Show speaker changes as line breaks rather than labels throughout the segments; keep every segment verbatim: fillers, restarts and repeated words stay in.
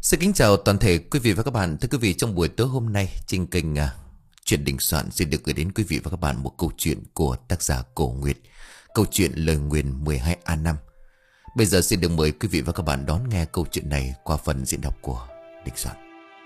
Xin kính chào toàn thể quý vị và các bạn. Thưa quý vị, trong buổi tối hôm nay trên kênh à, Chuyện Đình Soạn xin được gửi đến quý vị và các bạn một câu chuyện của tác giả Cổ Nguyệt. Câu chuyện Lời Nguyền mười hai A năm. Bây giờ xin được mời quý vị và các bạn đón nghe câu chuyện này qua phần diễn đọc của Đình Soạn.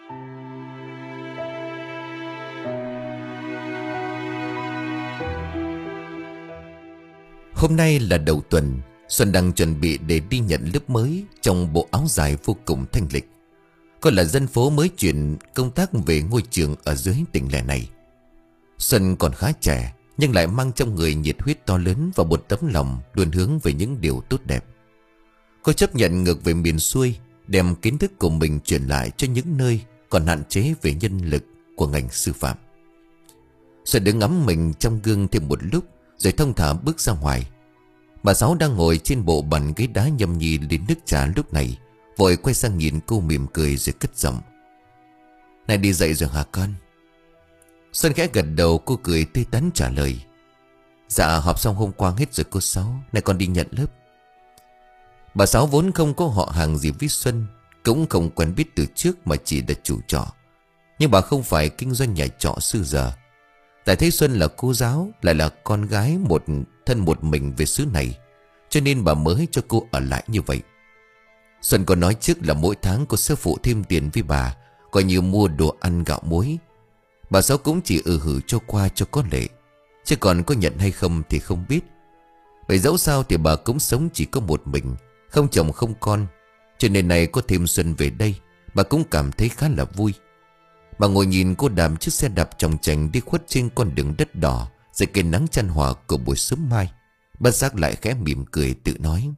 Hôm nay là đầu tuần, Xuân đang chuẩn bị để đi nhận lớp mới trong bộ áo dài vô cùng thanh lịch. Cô là dân phố mới chuyển công tác về ngôi trường ở dưới tỉnh lẻ này. Xuân còn khá trẻ, nhưng lại mang trong người nhiệt huyết to lớn và một tấm lòng luôn hướng về những điều tốt đẹp. Cô chấp nhận ngược về miền xuôi, đem kiến thức của mình truyền lại cho những nơi còn hạn chế về nhân lực của ngành sư phạm. Xuân đứng ngắm mình trong gương thêm một lúc, rồi thông thả bước ra ngoài. Bà Sáu đang ngồi trên bộ bàn ghế đá nhâm nhi lên nước trà lúc này, vội quay sang nhìn cô mỉm cười rồi cất giọng: "Này đi dậy rồi hả con?" Xuân khẽ gật đầu, cô cười tươi tắn trả lời: "Dạ họp xong hôm qua hết rồi cô Sáu, này con đi nhận lớp." Bà Sáu vốn không có họ hàng gì với Xuân, cũng không quen biết từ trước mà chỉ là chủ trọ. Nhưng bà không phải kinh doanh nhà trọ xưa giờ. Tại thấy Xuân là cô giáo, lại là con gái một thân một mình về xứ này, cho nên bà mới cho cô ở lại như vậy. Xuân có nói trước là mỗi tháng cô sẽ phụ thêm tiền với bà, coi như mua đồ ăn gạo muối. Bà Sáu cũng chỉ ừ hử cho qua cho có lệ, chứ còn có nhận hay không thì không biết. Bởi dẫu sao thì bà cũng sống chỉ có một mình, không chồng không con, cho nên này có thêm Xuân về đây, bà cũng cảm thấy khá là vui. Bà ngồi nhìn cô đạp chiếc xe đạp chồng chành đi khuất trên con đường đất đỏ dưới cây nắng chan hòa của buổi sớm mai, bất giác lại khẽ mỉm cười tự nói: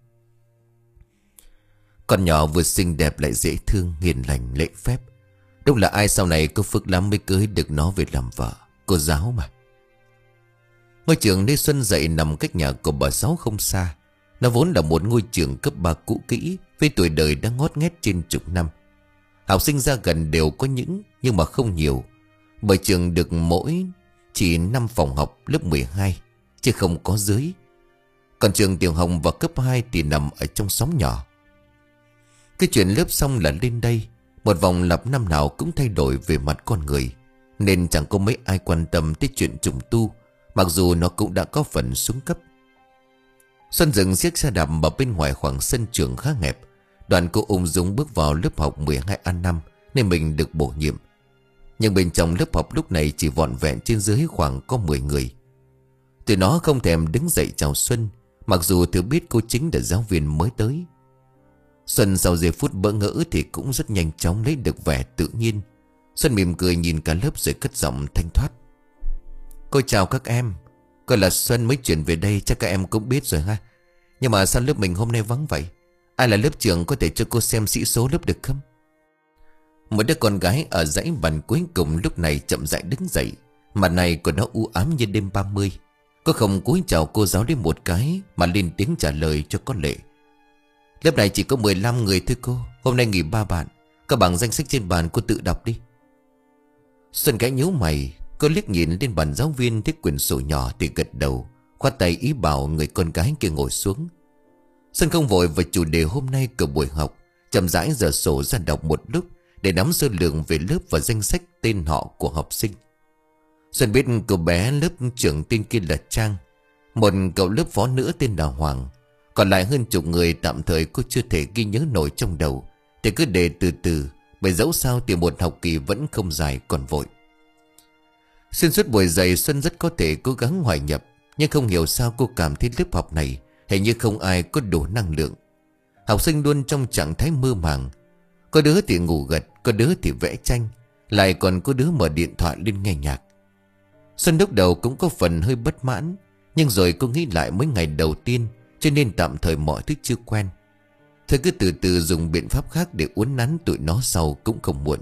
"Con nhỏ vừa xinh đẹp lại dễ thương, hiền lành, lễ phép. Đúng là ai sau này có phước lắm mới cưới được nó về làm vợ. Cô giáo mà." Ngôi trường nơi Xuân dạy nằm cách nhà của bà Sáu không xa. Nó vốn là một ngôi trường cấp ba cũ kỹ, với tuổi đời đã ngót nghét trên chục năm. Học sinh ra gần đều có những, nhưng mà không nhiều, bởi trường được mỗi chỉ năm phòng học lớp mười hai, chứ không có dưới. Còn trường tiểu học và cấp hai thì nằm ở trong xóm nhỏ. Cái chuyện lớp xong là lên đây, một vòng lặp năm nào cũng thay đổi về mặt con người, nên chẳng có mấy ai quan tâm tới chuyện trùng tu, mặc dù nó cũng đã có phần xuống cấp. Xuân dừng chiếc xe đạp ở bên ngoài khoảng sân trường khá hẹp. Đoàn cô ung dung bước vào lớp học mười hai A năm, nên mình được bổ nhiệm. Nhưng bên trong lớp học lúc này chỉ vỏn vẹn trên dưới khoảng có mười người. Tụi nó không thèm đứng dậy chào Xuân, mặc dù thừa biết cô chính là giáo viên mới tới. Xuân sau giây phút bỡ ngỡ thì cũng rất nhanh chóng lấy được vẻ tự nhiên. Xuân mỉm cười nhìn cả lớp rồi cất giọng thanh thoát: "Cô chào các em. Con là Xuân mới chuyển về đây, chắc các em cũng biết rồi ha. Nhưng mà sao lớp mình hôm nay vắng vậy? Ai là lớp trưởng có thể cho cô xem sĩ số lớp được không?" Một đứa con gái ở dãy bàn cuối cùng lúc này chậm rãi đứng dậy. Mặt này của nó u ám như đêm ba mươi. Cô không cúi chào cô giáo đến một cái, mà lên tiếng trả lời cho có lệ: "Lớp này chỉ có mười lăm người thôi cô. Hôm nay nghỉ ba bạn. Các bảng danh sách trên bàn cô tự đọc đi." Xuân gái nhíu mày. Cô liếc nhìn lên bàn giáo viên thấy quyển sổ nhỏ thì gật đầu, khoát tay ý bảo người con gái kia ngồi xuống. Xuân không vội vào chủ đề hôm nay của buổi học, chậm rãi giở sổ ra đọc một lúc để nắm sơ lược về lớp và danh sách tên họ của học sinh. Xuân biết cậu bé lớp trưởng tên kia là Trang, một cậu lớp phó nữa tên là Hoàng. Còn lại hơn chục người tạm thời cô chưa thể ghi nhớ nổi trong đầu, thì cứ để từ từ, bởi dẫu sao thì một học kỳ vẫn không dài còn vội. Xuyên suốt buổi dạy, Xuân rất có thể cố gắng hòa nhập, nhưng không hiểu sao cô cảm thấy lớp học này hình như không ai có đủ năng lượng. Học sinh luôn trong trạng thái mơ màng. Có đứa thì ngủ gật, có đứa thì vẽ tranh, lại còn có đứa mở điện thoại lên nghe nhạc. Xuân lúc đầu cũng có phần hơi bất mãn, nhưng rồi cô nghĩ lại mấy ngày đầu tiên, cho nên tạm thời mọi thứ chưa quen. Thôi cứ từ từ dùng biện pháp khác để uốn nắn tụi nó sau cũng không muộn.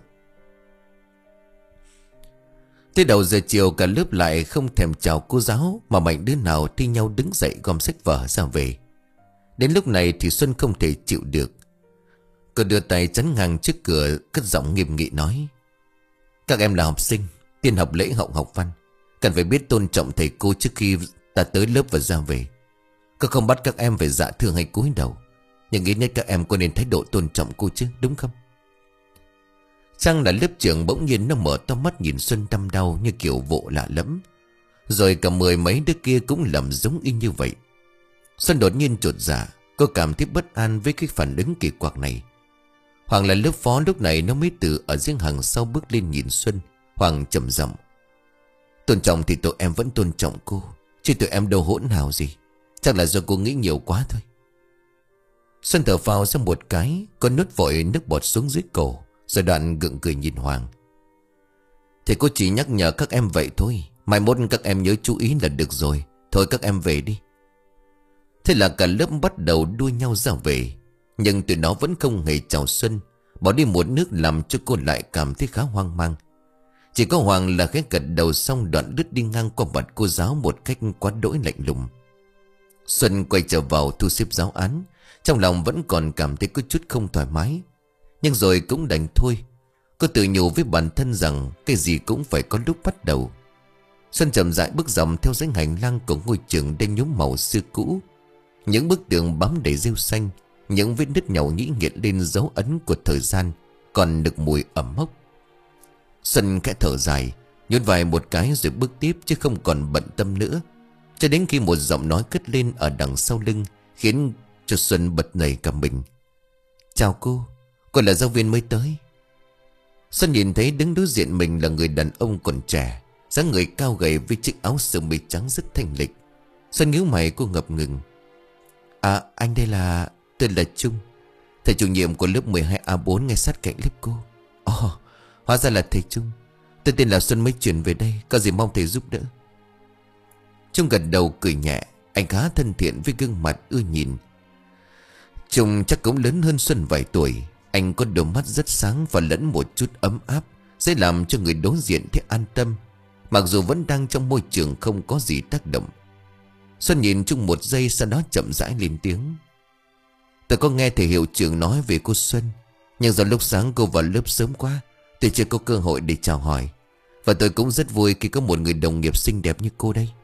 Tới đầu giờ chiều cả lớp lại không thèm chào cô giáo, mà mạnh đứa nào thi nhau đứng dậy gom sách vở ra về. Đến lúc này thì Xuân không thể chịu được. Cô đưa tay chắn ngang trước cửa, cất giọng nghiêm nghị nói: "Các em là học sinh, tiên học lễ hậu học văn, cần phải biết tôn trọng thầy cô trước khi ta tới lớp và ra về. Cô không bắt các em phải dạ thưa hay cúi đầu, nhưng ít nhất các em có nên thái độ tôn trọng cô chứ, đúng không?" Chăng là lớp trưởng bỗng nhiên nó mở to mắt nhìn Xuân đăm đau như kiểu vụ lạ lẫm. Rồi cả mười mấy đứa kia cũng làm giống y như vậy. Xuân đột nhiên chột dạ. Cô cảm thấy bất an với cái phản ứng kỳ quặc này. Hoàng là lớp phó lúc này nó mới từ ở riêng hàng sau bước lên nhìn Xuân. Hoàng trầm giọng: tôn trọng thì tụi em vẫn tôn trọng cô, chứ tụi em đâu hỗn hào gì. Chắc là do cô nghĩ nhiều quá thôi. Xuân thở phào ra một cái. Cô nuốt vội nước bọt xuống dưới cổ. Rồi đoạn gượng cười nhìn Hoàng: thì cô chỉ nhắc nhở các em vậy thôi. Mai mốt các em nhớ chú ý là được rồi. Thôi các em về đi. Thế là cả lớp bắt đầu đua nhau ra về. Nhưng tụi nó vẫn không hề chào Xuân. Bỏ đi một nước làm cho cô lại cảm thấy khá hoang mang. Chỉ có Hoàng là khẽ gật đầu, xong đoạn đứt đi ngang qua mặt cô giáo một cách quá đỗi lạnh lùng. Xuân quay trở vào thu xếp giáo án. Trong lòng vẫn còn cảm thấy có chút không thoải mái. Nhưng rồi cũng đành thôi. Cô tự nhủ với bản thân rằng cái gì cũng phải có lúc bắt đầu. Xuân chậm rãi bước dòng theo dãy hành lang của ngôi trường đang nhuốm màu xưa cũ. Những bức tường bám đầy rêu xanh, những vết nứt nhàu nhĩ hiện lên dấu ấn của thời gian, còn được mùi ẩm mốc. Xuân khẽ thở dài, nhún vai một cái rồi bước tiếp, chứ không còn bận tâm nữa. Cho đến khi một giọng nói cất lên ở đằng sau lưng, khiến cho Xuân bật nảy cả mình. Chào cô, cô là giáo viên mới tới. Xuân nhìn thấy đứng đối diện mình là người đàn ông còn trẻ, dáng người cao gầy với chiếc áo sơ mi trắng rất thanh lịch. Xuân nhíu mày, cô ngập ngừng: À, anh đây là... Tôi là Trung, thầy chủ nhiệm của lớp mười hai A bốn ngay sát cạnh lớp cô. Ồ, oh, hóa ra là thầy Trung. Tôi tên là Xuân, mới chuyển về đây, có gì mong thầy giúp đỡ. Trung gật đầu cười nhẹ. Anh khá thân thiện với gương mặt ưa nhìn. Trung chắc cũng lớn hơn Xuân vài tuổi. Anh có đôi mắt rất sáng và lẫn một chút ấm áp, sẽ làm cho người đối diện thấy an tâm, mặc dù vẫn đang trong môi trường không có gì tác động. Xuân nhìn Trung một giây, sau đó chậm rãi lên tiếng: Tôi có nghe thầy hiệu trưởng nói về cô Xuân, nhưng do lúc sáng cô vào lớp sớm quá, tôi chưa có cơ hội để chào hỏi. Và tôi cũng rất vui khi có một người đồng nghiệp xinh đẹp như cô đây.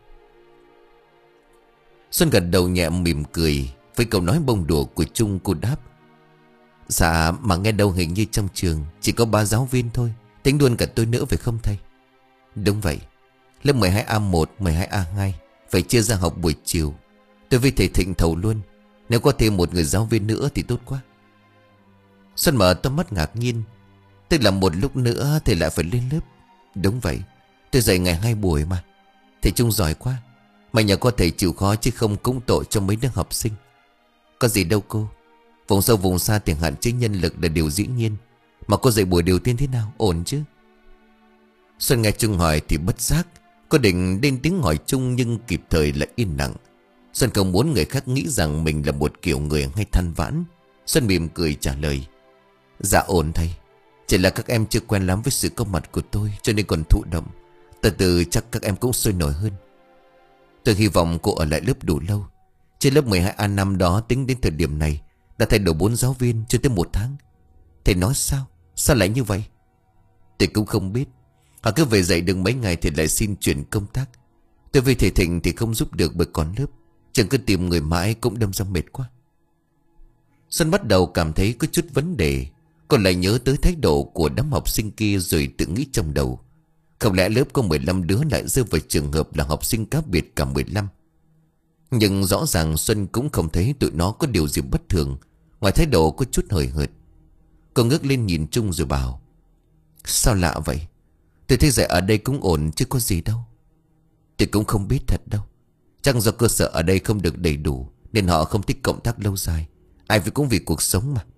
Xuân gật đầu nhẹ mỉm cười. Với câu nói bông đùa của Trung, cô đáp: Dạ, mà nghe đâu hình như trong trường chỉ có ba giáo viên thôi, tính luôn cả tôi nữa phải không thầy? Đúng vậy. Lớp mười hai A một, mười hai A hai phải chia ra học buổi chiều. Tôi với thầy Thịnh thầu luôn. Nếu có thêm một người giáo viên nữa thì tốt quá. Xuân mở to mắt ngạc nhiên. Tức là một lúc nữa thầy lại phải lên lớp? Đúng vậy, tôi dạy ngày hai buổi mà. Thầy Trung giỏi quá. Mà nhờ có thầy chịu khó, chứ không cũng tội cho mấy đứa học sinh. Có gì đâu cô. Vùng sâu vùng xa thì hạn chế nhân lực là điều dĩ nhiên. Mà cô dạy buổi đầu tiên thế nào, ổn chứ? Xuân nghe Trung hỏi thì bất giác. Cô định lên tiếng hỏi Trung, nhưng kịp thời lại im lặng. Xuân không muốn người khác nghĩ rằng mình là một kiểu người hay than vãn. Xuân mỉm cười trả lời: Dạ ổn thầy. Chỉ là các em chưa quen lắm với sự có mặt của tôi, cho nên còn thụ động. Từ từ chắc các em cũng sôi nổi hơn. Tôi hy vọng cô ở lại lớp đủ lâu. Trên lớp mười hai A năm đó tính đến thời điểm này đã thay đổi bốn giáo viên chưa tới một tháng. Thầy nói sao? Sao lại như vậy? Tôi cũng không biết. Họ cứ về dạy được mấy ngày thì lại xin chuyển công tác. Tôi với thầy Thịnh thì không giúp được bởi còn lớp. Chẳng cứ tìm người mãi cũng đâm ra mệt quá. Xuân bắt đầu cảm thấy có chút vấn đề. Còn lại nhớ tới thái độ của đám học sinh kia, rồi tự nghĩ trong đầu: không lẽ lớp có mười lăm đứa lại rơi vào trường hợp là học sinh cá biệt cả mười lăm? Nhưng rõ ràng Xuân cũng không thấy tụi nó có điều gì bất thường, ngoài thái độ có chút hời hợt. Cô ngước lên nhìn Trung rồi bảo: Sao lạ vậy? Tôi thấy dạy ở đây cũng ổn chứ có gì đâu. Tôi cũng không biết thật đâu. Chắc do cơ sở ở đây không được đầy đủ, nên họ không thích cộng tác lâu dài. Ai vì cũng vì cuộc sống mà.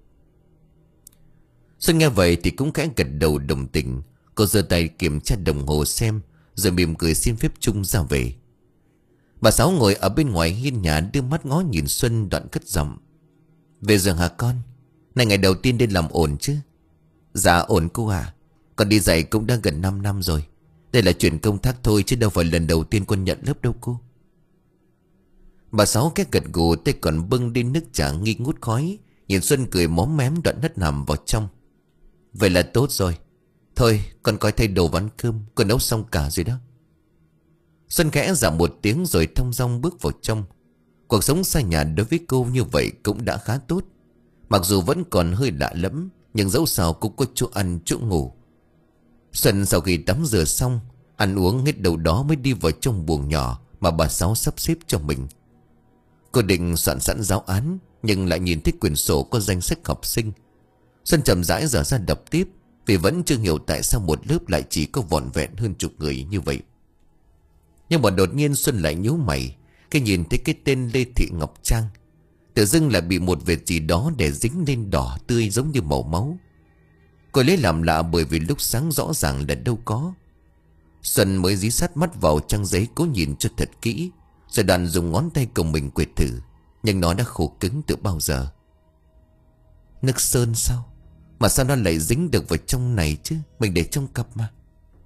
Xuân nghe vậy thì cũng khẽ gật đầu đồng tình. Cô giơ tay kiểm tra đồng hồ xem, rồi mỉm cười xin phép Trung ra về. Bà Sáu ngồi ở bên ngoài hiên nhà đưa mắt ngó nhìn Xuân, đoạn cất giọng: Về rồi hả con? Này ngày đầu tiên đi làm ổn chứ? Dạ ổn cô à. Con đi dạy cũng đã gần năm năm rồi. Đây là chuyện công tác thôi, chứ đâu phải lần đầu tiên con nhận lớp đâu cô. Bà Sáu cái gật gù, tay còn bưng đi nước trà nghi ngút khói. Nhìn Xuân cười móm mém, đoạn hất nằm vào trong. Vậy là tốt rồi. Thôi con coi thay đồ và ăn cơm. Con nấu xong cả rồi đó. Xuân khẽ dạ một tiếng rồi thong dong bước vào trong. Cuộc sống xa nhà đối với cô như vậy cũng đã khá tốt. Mặc dù vẫn còn hơi lạ lẫm, Nhưng dẫu sao cũng có chỗ ăn chỗ ngủ. Xuân sau khi tắm rửa xong, ăn uống hết đầu đó mới đi vào trong buồng nhỏ mà bà Sáu sắp xếp cho mình. Cô định soạn sẵn giáo án, nhưng lại nhìn thấy quyển sổ có danh sách học sinh. Xuân chậm rãi dở ra đọc tiếp, vì vẫn chưa hiểu tại sao một lớp lại chỉ có vỏn vẹn hơn chục người như vậy. Nhưng mà đột nhiên Xuân lại nhíu mày khi nhìn thấy cái tên Lê Thị Ngọc Trang. Tự dưng lại bị một vệt gì đó để dính lên đỏ tươi giống như màu máu. Cô lấy làm lạ bởi vì lúc sáng rõ ràng là đâu có. Xuân mới dí sát mắt vào trang giấy cố nhìn cho thật kỹ, rồi đàn dùng ngón tay của mình quệt thử. Nhưng nó đã khô cứng từ bao giờ. Nước sơn sao? Mà sao nó lại dính được vào trong này chứ? Mình để trong cặp mà.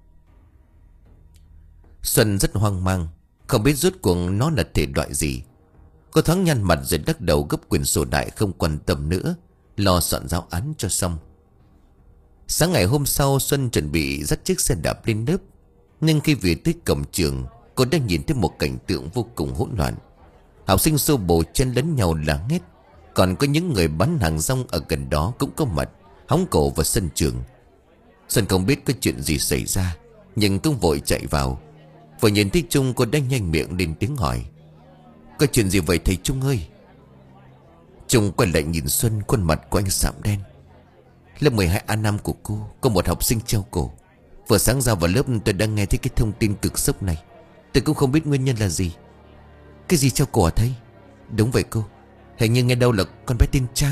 Xuân rất hoang mang, không biết rốt cuộc nó là thể loại gì. Cô thoáng nhăn mặt rồi lắc đầu gấp quyển sổ đại, không quan tâm nữa, lo soạn giáo án cho xong. Sáng ngày hôm sau, Xuân chuẩn bị dắt chiếc xe đạp lên lớp. Nhưng khi về tới cổng trường, cô đã nhìn thấy một cảnh tượng vô cùng hỗn loạn. Học sinh xô bồ chen lấn nhau la hét. Còn có những người bán hàng rong ở gần đó cũng có mặt, hóng cổ vào sân trường. Xuân không biết có chuyện gì xảy ra, nhưng cũng vội chạy vào. Vừa nhìn thấy Trung, cô đã nhanh miệng lên tiếng hỏi: có chuyện gì vậy thầy Trung ơi? Trung quay lại nhìn Xuân, khuôn mặt của anh sạm đen. Lớp mười hai A năm của cô có một học sinh treo cổ. Vừa sáng ra vào lớp tôi đã nghe thấy cái thông tin cực sốc này. Tôi cũng không biết nguyên nhân là gì. Cái gì treo cổ hả thầy? Đúng vậy cô, hình như nghe đâu là con bé tên Trang.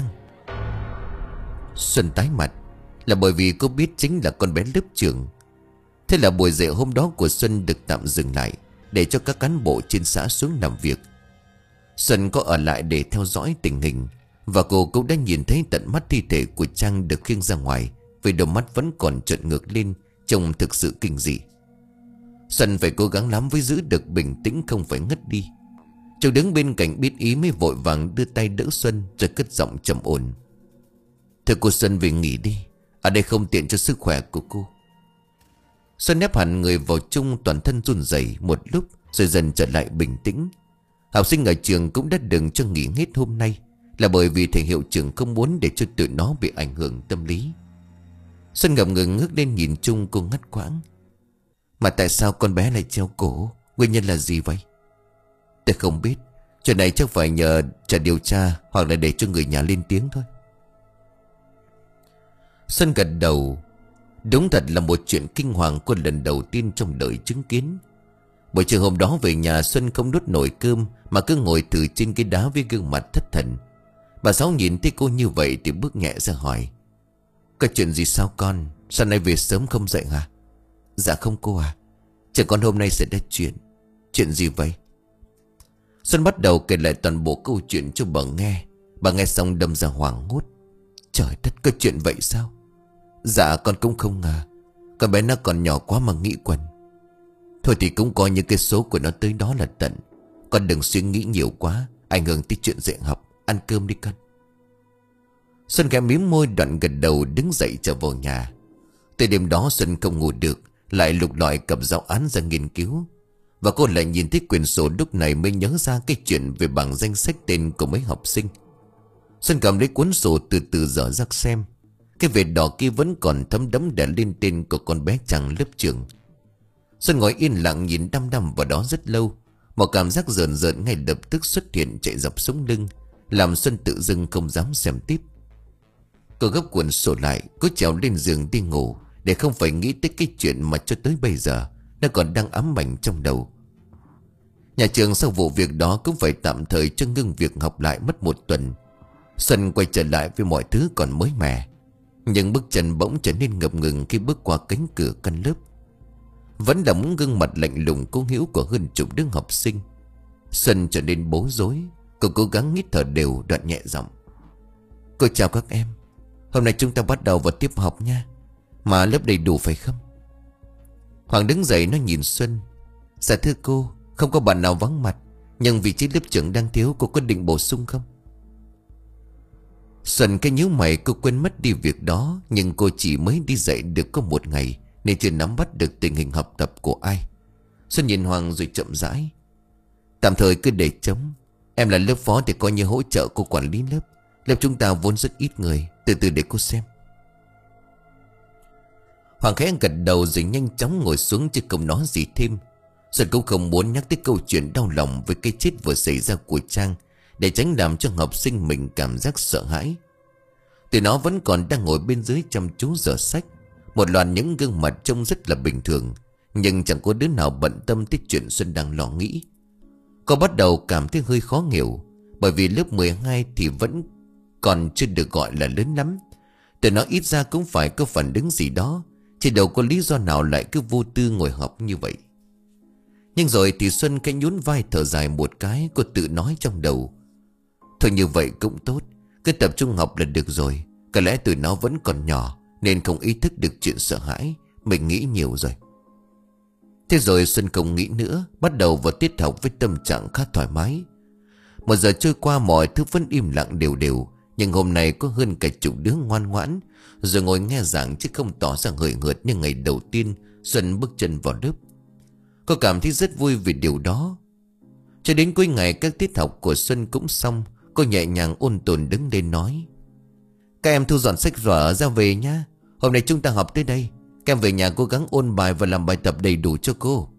Xuân tái mặt, là bởi vì cô biết chính là con bé lớp trưởng. Thế là buổi dạy hôm đó của Xuân được tạm dừng lại, để cho các cán bộ trên xã xuống làm việc. Xuân có ở lại để theo dõi tình hình, và cô cũng đã nhìn thấy tận mắt thi thể của Trang được khiêng ra ngoài, vì đôi mắt vẫn còn trợn ngược lên, trông thực sự kinh dị. Xuân phải cố gắng lắm mới giữ được bình tĩnh, không phải ngất đi. Châu đứng bên cạnh biết ý mới vội vàng đưa tay đỡ Xuân, rồi cất giọng trầm ổn: thưa cô Xuân, về nghỉ đi, ở đây không tiện cho sức khỏe của cô. Xuân ép hẳn người vào chung, toàn thân run rẩy một lúc rồi dần trở lại bình tĩnh. Học sinh ở trường cũng đã đừng cho nghỉ hết hôm nay, là bởi vì thầy hiệu trưởng không muốn để cho tụi nó bị ảnh hưởng tâm lý. Xuân ngập ngừng ngước lên nhìn Trung, cô ngắt quãng: mà tại sao con bé lại treo cổ? Nguyên nhân là gì vậy? Tôi không biết. Chuyện này chắc phải nhờ trả điều tra, hoặc là để cho người nhà lên tiếng thôi. Xuân gật đầu. Đúng thật là một chuyện kinh hoàng cô lần đầu tiên trong đời chứng kiến. Buổi chiều hôm đó về nhà, Xuân không nuốt nổi cơm mà cứ ngồi thử trên cái đá với gương mặt thất thần. Bà Sáu nhìn thấy cô như vậy thì bước nhẹ ra hỏi: có chuyện gì sao con? Sao nay về sớm không dậy hả? Dạ không cô à, chờ con hôm nay sẽ ra chuyện. Chuyện gì vậy? Xuân bắt đầu kể lại toàn bộ câu chuyện cho bà nghe. Bà nghe xong đâm ra hoảng hốt: trời đất, có chuyện vậy sao? Dạ con cũng không ngờ. Con bé nó còn nhỏ quá mà nghĩ quẩn. Thôi thì cũng coi như cái số của nó tới đó là tận. Con đừng suy nghĩ nhiều quá, ảnh hưởng tới chuyện dạy học. Ăn cơm đi con. Xuân khẽ mím môi đoạn gật đầu đứng dậy trở vào nhà. Từ đêm đó Xuân không ngủ được, lại lục lọi cặp giáo án ra nghiên cứu. Và cô lại nhìn thấy quyển sổ, lúc này mới nhớ ra cái chuyện về bảng danh sách tên của mấy học sinh. Xuân cầm lấy cuốn sổ từ từ dở ra xem. Cái vệt đỏ kia vẫn còn thấm đẫm để lên tên của con bé Trang lớp trưởng. Xuân ngồi yên lặng nhìn đăm đăm vào đó rất lâu. Một cảm giác rợn rợn ngay lập tức xuất hiện chạy dọc sống lưng, làm Xuân tự dưng không dám xem tiếp. Cô gấp cuốn sổ lại, cô trèo lên giường đi ngủ, để không phải nghĩ tới cái chuyện mà cho tới bây giờ nó còn đang ám ảnh trong đầu. Nhà trường sau vụ việc đó cũng phải tạm thời cho ngưng việc học lại mất một tuần. Xuân quay trở lại với mọi thứ còn mới mẻ, nhưng bước chân bỗng trở nên ngập ngừng khi bước qua cánh cửa căn lớp. Vẫn là muốn gương mặt lạnh lùng cố hữu của hơn chục đứa học sinh. Xuân trở nên bối rối. Cô cố gắng hít thở đều, đoạn nhẹ giọng: cô chào các em. Hôm nay chúng ta bắt đầu vào tiết học nha. Mà lớp đầy đủ phải không? Hoàng đứng dậy, nó nhìn Xuân: dạ thưa cô, không có bạn nào vắng mặt, nhưng vị trí lớp trưởng đang thiếu, cô có định bổ sung không? Xuân cái nhíu mày, cô quên mất đi việc đó. Nhưng cô chỉ mới đi dạy được có một ngày, nên chưa nắm bắt được tình hình học tập của ai. Xuân nhìn Hoàng rồi chậm rãi: tạm thời cứ để trống. Em là lớp phó thì coi như hỗ trợ cô quản lý lớp. Lớp chúng ta vốn rất ít người, từ từ để cô xem. Hoàng khẽ gật đầu rồi nhanh chóng ngồi xuống chứ không nói gì thêm. Xuân cũng không muốn nhắc tới câu chuyện đau lòng với cái chết vừa xảy ra của Trang, để tránh làm cho học sinh mình cảm giác sợ hãi. Tụi nó vẫn còn đang ngồi bên dưới chăm chú dở sách. Một loạt những gương mặt trông rất là bình thường, nhưng chẳng có đứa nào bận tâm tới chuyện Xuân đang lo nghĩ. Cô bắt đầu cảm thấy hơi khó hiểu, bởi vì lớp mười hai thì vẫn còn chưa được gọi là lớn lắm. Tụi nó ít ra cũng phải có phản ứng gì đó, chứ đâu có lý do nào lại cứ vô tư ngồi học như vậy. Nhưng rồi thì Xuân cái nhún vai thở dài một cái. Cô tự nói trong đầu, thôi như vậy cũng tốt, cứ tập trung học là được rồi. Có lẽ tụi nó vẫn còn nhỏ nên không ý thức được chuyện sợ hãi. Mình nghĩ nhiều rồi. Thế rồi Xuân không nghĩ nữa, bắt đầu vào tiết học với tâm trạng khá thoải mái. Một giờ trôi qua mọi thứ vẫn im lặng đều đều. Nhưng hôm nay có hơn cả chục đứa ngoan ngoãn rồi ngồi nghe giảng, chứ không tỏ ra hời hợt như ngày đầu tiên Xuân bước chân vào lớp. Cô cảm thấy rất vui vì điều đó. Cho đến cuối ngày các tiết học của Xuân cũng xong, cô nhẹ nhàng ôn tồn đứng lên nói: các em thu dọn sách vở ra về nhá. Hôm nay chúng ta học tới đây. Các em về nhà cố gắng ôn bài và làm bài tập đầy đủ cho cô.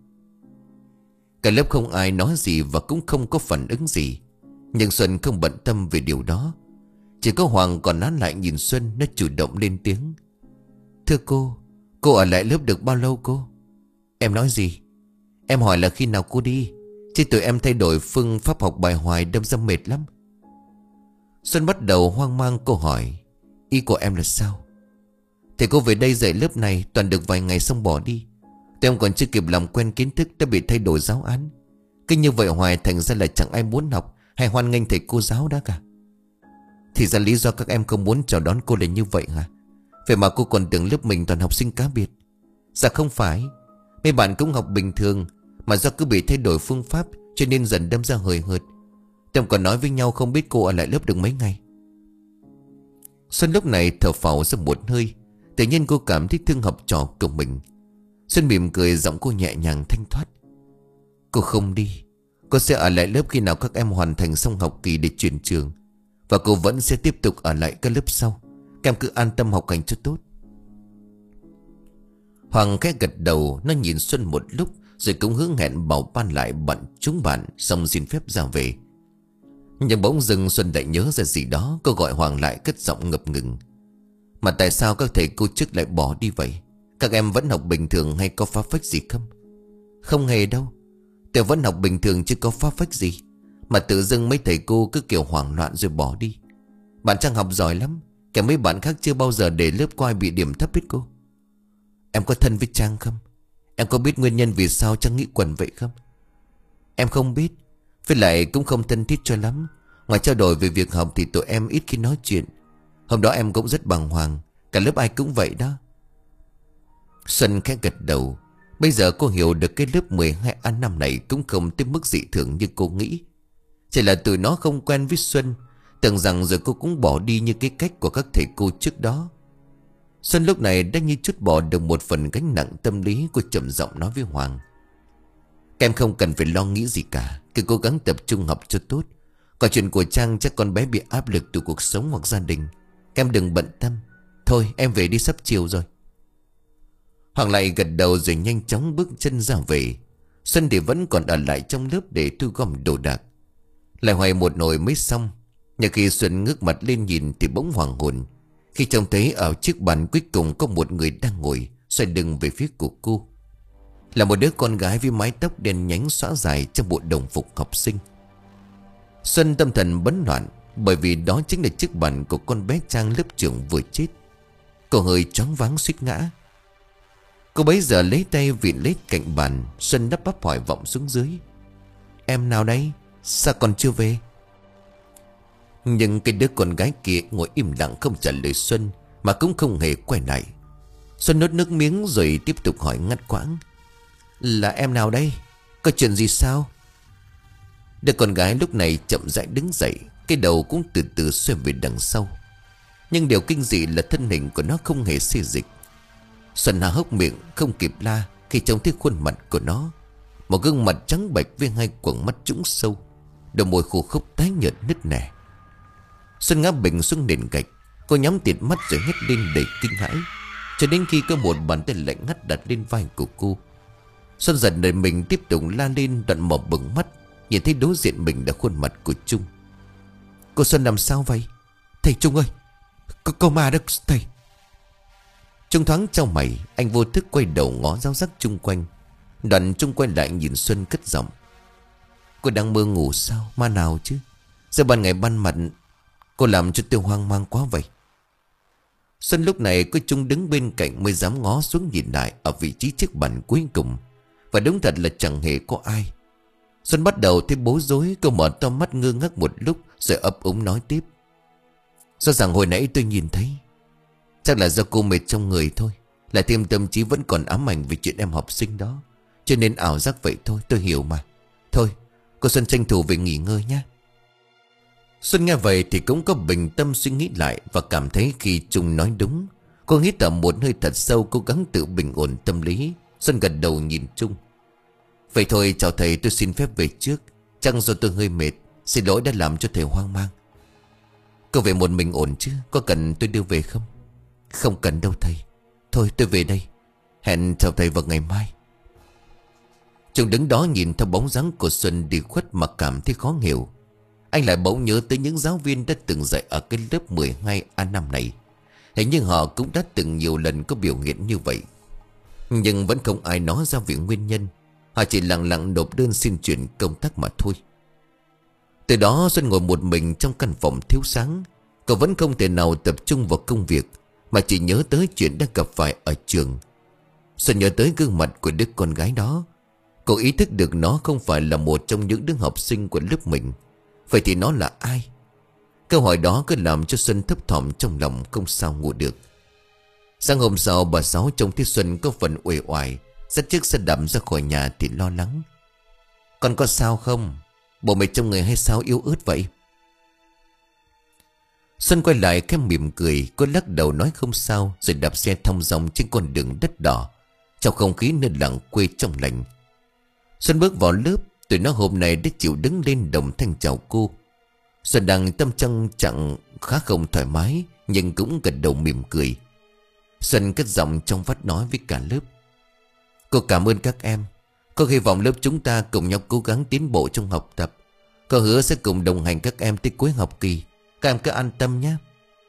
Cả lớp không ai nói gì và cũng không có phản ứng gì. Nhưng Xuân không bận tâm về điều đó. Chỉ có Hoàng còn nán lại nhìn Xuân. Nó chủ động lên tiếng: thưa cô, cô ở lại lớp được bao lâu cô? Em nói gì? Em hỏi là khi nào cô đi, chứ tụi em thay đổi phương pháp học bài hoài đâm ra mệt lắm. Xuân bắt đầu hoang mang. Cô hỏi: ý của em là sao? Thì cô về đây dạy lớp này toàn được vài ngày xong bỏ đi. Tụi em còn chưa kịp làm quen kiến thức đã bị thay đổi giáo án. Cứ như vậy hoài thành ra là chẳng ai muốn học hay hoan nghênh thầy cô giáo đã cả. Thì ra lý do các em không muốn chào đón cô là như vậy hả? Vậy mà cô còn tưởng lớp mình toàn học sinh cá biệt. Dạ không phải, mấy bạn cũng học bình thường, mà do cứ bị thay đổi phương pháp cho nên dần đâm ra hời hợt. Tụi em còn nói với nhau không biết cô ở lại lớp được mấy ngày. Xuân lúc này thở phào ra một hơi. Tự nhiên cô cảm thấy thương học trò của mình. Xuân mỉm cười, giọng cô nhẹ nhàng thanh thoát: cô không đi. Cô sẽ ở lại lớp khi nào các em hoàn thành xong học kỳ để chuyển trường. Và cô vẫn sẽ tiếp tục ở lại các lớp sau. Các em cứ an tâm học hành cho tốt. Hoàng khẽ gật đầu. Nó nhìn Xuân một lúc rồi cũng hứa hẹn bảo ban lại bọn chúng bạn, xong xin phép ra về. Nhưng bỗng dưng Xuân lại nhớ ra gì đó. Cô gọi Hoàng lại cất giọng ngập ngừng: mà tại sao các thầy cô trước lại bỏ đi vậy? Các em vẫn học bình thường hay có phá phách gì không? Không hề đâu. Tôi vẫn học bình thường chứ có phá phách gì. Mà tự dưng mấy thầy cô cứ kiểu hoảng loạn rồi bỏ đi. Bạn Trang học giỏi lắm, kể mấy bạn khác chưa bao giờ để lớp có ai bị điểm thấp hết cô. Em có thân với Trang không? Em có biết nguyên nhân vì sao Trang nghĩ quẩn vậy không? Em không biết. Với lại cũng không thân thiết cho lắm. Ngoài trao đổi về việc học thì tụi em ít khi nói chuyện. Hôm đó em cũng rất bàng hoàng. Cả lớp ai cũng vậy đó. Xuân khẽ gật đầu. Bây giờ cô hiểu được cái lớp mười hai A năm này cũng không tới mức dị thường như cô nghĩ. Chỉ là tụi nó không quen với Xuân, tưởng rằng rồi cô cũng bỏ đi như cái cách của các thầy cô trước đó. Xuân lúc này đã như chút bỏ được một phần gánh nặng tâm lý. Cô trầm giọng nói với Hoàng: các em không cần phải lo nghĩ gì cả. Cứ cố gắng tập trung học cho tốt. Còn chuyện của Trang chắc con bé bị áp lực từ cuộc sống hoặc gia đình. Các em đừng bận tâm. Thôi em về đi, sắp chiều rồi. Hoàng lại gật đầu rồi nhanh chóng bước chân ra về. Xuân thì vẫn còn ở lại trong lớp để thu gom đồ đạc. Lại hoài một nồi mới xong. Nhưng khi Xuân ngước mặt lên nhìn thì bỗng hoàng hồn khi trông thấy ở chiếc bàn cuối cùng có một người đang ngồi xoay lưng về phía của cô. Là một đứa con gái với mái tóc đen nhánh xõa dài trong bộ đồng phục học sinh. Xuân tâm thần bấn loạn, bởi vì đó chính là chiếc bàn của con bé Trang lớp trưởng vừa chết. Cô hơi choáng váng suýt ngã. Cô bấy giờ lấy tay vịn lấy cạnh bàn. Xuân đắp bắp hỏi vọng xuống dưới: em nào đây? Sao còn chưa về? Nhưng cái đứa con gái kia ngồi im lặng không trả lời Xuân, mà cũng không hề quay lại. Xuân nuốt nước miếng rồi tiếp tục hỏi ngắt quãng: là em nào đây? Có chuyện gì sao? Đứa con gái lúc này chậm rãi đứng dậy. Cái đầu cũng từ từ xoay về đằng sau. Nhưng điều kinh dị là thân hình của nó không hề xê dịch. Xuân há hốc miệng không kịp la khi trông thấy khuôn mặt của nó. Một gương mặt trắng bệch với hai quầng mắt trũng sâu, đôi môi khô khốc tái nhợt nứt nẻ. Xuân ngã bình xuống nền gạch. Cô nhắm tịt mắt rồi hét lên đầy kinh hãi: cho đến khi có một bàn tay lạnh ngắt đặt lên vai của cô. Xuân giật đời mình tiếp tục la lên, đoạn mở bừng mắt, nhìn thấy đối diện mình là khuôn mặt của Trung. Cô Xuân làm sao vậy? Thầy Trung ơi, có, có ma đó thầy. Trung thoáng trong mày, anh vô thức quay đầu ngó ráo rắc chung quanh. Đoạn Trung quay lại nhìn Xuân cất giọng. Cô đang mơ ngủ sao? Ma nào chứ? Giờ ban ngày ban mặt cô làm cho tôi hoang mang quá vậy. Xuân lúc này có Trung đứng bên cạnh mới dám ngó xuống nhìn lại ở vị trí chiếc bàn cuối cùng. Và đúng thật là chẳng hề có ai. Xuân bắt đầu thấy bối rối. Cô mở to mắt ngơ ngác một lúc rồi ấp úng nói tiếp. Do rằng hồi nãy tôi nhìn thấy. Chắc là do cô mệt trong người thôi. Lại thêm tâm trí vẫn còn ám ảnh về chuyện em học sinh đó, cho nên ảo giác vậy thôi. Tôi hiểu mà. Thôi cô Xuân tranh thủ về nghỉ ngơi nhé. Xuân nghe vậy thì cũng có bình tâm suy nghĩ lại, và cảm thấy khi Trung nói đúng. Cô hít thở một hơi thật sâu, cố gắng tự bình ổn tâm lý. Xuân gật đầu nhìn Trung. Vậy thôi chào thầy, tôi xin phép về trước. Chắc do tôi hơi mệt, xin lỗi đã làm cho thầy hoang mang. Cô về một mình ổn chứ? Có cần tôi đưa về không? Không cần đâu thầy. Thôi tôi về đây. Hẹn chào thầy vào ngày mai. Trung đứng đó nhìn theo bóng dáng của Xuân đi khuất mà cảm thấy khó hiểu. Anh lại bỗng nhớ tới những giáo viên đã từng dạy ở cái lớp mười hai A năm này. Hình như họ cũng đã từng nhiều lần có biểu hiện như vậy. Nhưng vẫn không ai nói ra về nguyên nhân. Họ chỉ lặng lặng nộp đơn xin chuyển công tác mà thôi. Từ đó Xuân ngồi một mình trong căn phòng thiếu sáng. Cậu vẫn không thể nào tập trung vào công việc, mà chỉ nhớ tới chuyện đã gặp phải ở trường. Xuân nhớ tới gương mặt của đứa con gái đó. Cậu ý thức được nó không phải là một trong những đứa học sinh của lớp mình. Vậy thì nó là ai? Câu hỏi đó cứ làm cho Xuân thấp thỏm trong lòng, không sao ngủ được. Sáng hôm sau bà Sáu trông thấy Xuân có phần uể oải, dắt chiếc xe đạp ra khỏi nhà thì lo lắng. Con có sao không? Bộ mệt trong người hay sao yếu ớt vậy? Xuân quay lại khẽ mỉm cười. Cô lắc đầu nói không sao, rồi đạp xe thong dong trên con đường đất đỏ, trong không khí nơi làng quê trong lành. Xuân bước vào lớp. Tụi nó hôm nay đã chịu đứng lên đồng thanh chào cô. Xuân đang tâm trạng chẳng khá không thoải mái, nhưng cũng gật đầu mỉm cười. Xuân cất giọng trong vắt nói với cả lớp. Cô cảm ơn các em. Cô hy vọng lớp chúng ta cùng nhau cố gắng tiến bộ trong học tập. Cô hứa sẽ cùng đồng hành các em tới cuối học kỳ. Các em cứ an tâm nhé.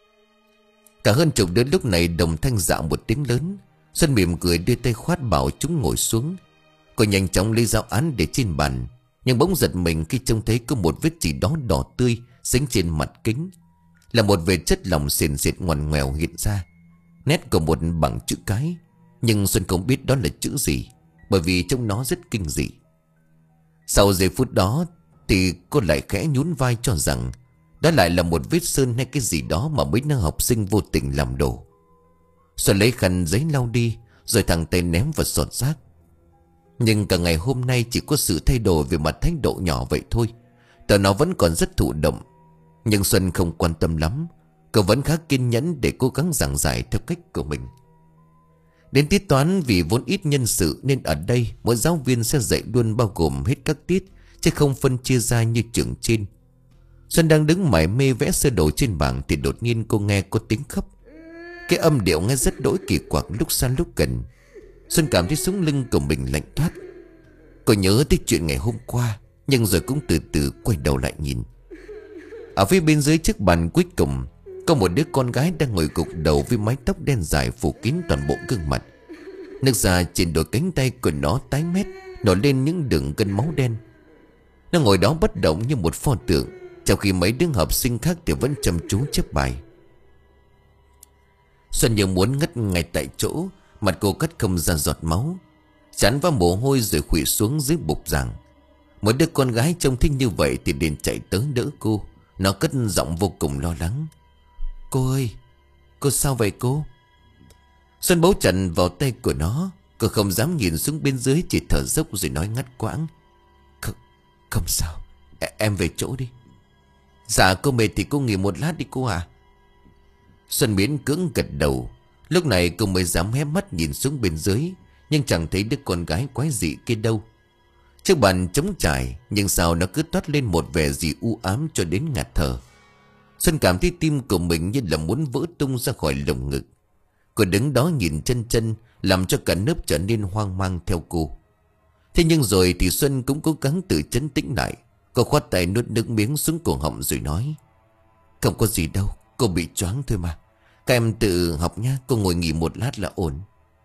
Cả hơn chục đứa lúc này đồng thanh dạo một tiếng lớn. Xuân mỉm cười đưa tay khoát bảo chúng ngồi xuống. Cô nhanh chóng lấy giáo án để trên bàn, nhưng bỗng giật mình khi trông thấy có một vết gì đó đỏ tươi dính trên mặt kính. Là một vệt chất lỏng sền sệt ngoằn ngoèo hiện ra, nét của một bằng chữ cái. Nhưng Xuân không biết đó là chữ gì, bởi vì trông nó rất kinh dị. Sau giây phút đó thì cô lại khẽ nhún vai cho rằng đó lại là một vết sơn hay cái gì đó mà mấy đứa học sinh vô tình làm đổ. Xuân lấy khăn giấy lau đi, rồi thẳng tay ném vào sọt rác. Nhưng cả ngày hôm nay chỉ có sự thay đổi về mặt thái độ nhỏ vậy thôi. Tờ nó vẫn còn rất thụ động. Nhưng Xuân không quan tâm lắm. Cậu vẫn khá kiên nhẫn để cố gắng giảng giải theo cách của mình. Đến tiết toán, vì vốn ít nhân sự nên ở đây mỗi giáo viên sẽ dạy luôn bao gồm hết các tiết, chứ không phân chia ra như trường trên. Xuân đang đứng mải mê vẽ sơ đồ trên bảng thì đột nhiên cô nghe có tiếng khóc. Cái âm điệu nghe rất đỗi kỳ quặc, lúc xa lúc gần. Xuân cảm thấy sống lưng của mình lạnh toát. Cô nhớ tới chuyện ngày hôm qua, nhưng rồi cũng từ từ quay đầu lại nhìn. Ở phía bên dưới chiếc bàn cuối cùng, có một đứa con gái đang ngồi gục đầu với mái tóc đen dài phủ kín toàn bộ gương mặt. Nước da trên đôi cánh tay của nó tái mét, nổi lên những đường gân máu đen. Nó ngồi đó bất động như một pho tượng, trong khi mấy đứa học sinh khác thì vẫn chăm chú chép bài. Xuân như muốn ngất ngay tại chỗ. Mặt cô cắt không ra giọt máu, chán và mồ hôi rồi khuỵu xuống dưới bục giảng. Một đứa con gái trông thích như vậy thì liền chạy tới đỡ cô. Nó cất giọng vô cùng lo lắng. Cô ơi, cô sao vậy cô? Xuân bấu chặt vào tay của nó. Cô không dám nhìn xuống bên dưới, chỉ thở dốc rồi nói ngắt quãng. Không, không sao, em về chỗ đi. Dạ cô mệt thì cô nghỉ một lát đi cô à. Xuân miễn cưỡng gật đầu. Lúc này cô mới dám hé mắt nhìn xuống bên dưới, nhưng chẳng thấy đứa con gái quái dị kia đâu. Chiếc bàn trống trải, nhưng sao nó cứ toát lên một vẻ gì u ám cho đến ngạt thở. Xuân cảm thấy tim của mình như là muốn vỡ tung ra khỏi lồng ngực. Cô đứng đó nhìn chân chân, làm cho cả lớp trở nên hoang mang theo cô. Thế nhưng rồi thì Xuân cũng cố gắng tự trấn tĩnh lại. Cô khoát tay nuốt nước miếng xuống cổ họng rồi nói: Không có gì đâu, cô bị choáng thôi mà. Các em tự học nhá, cô ngồi nghỉ một lát là ổn.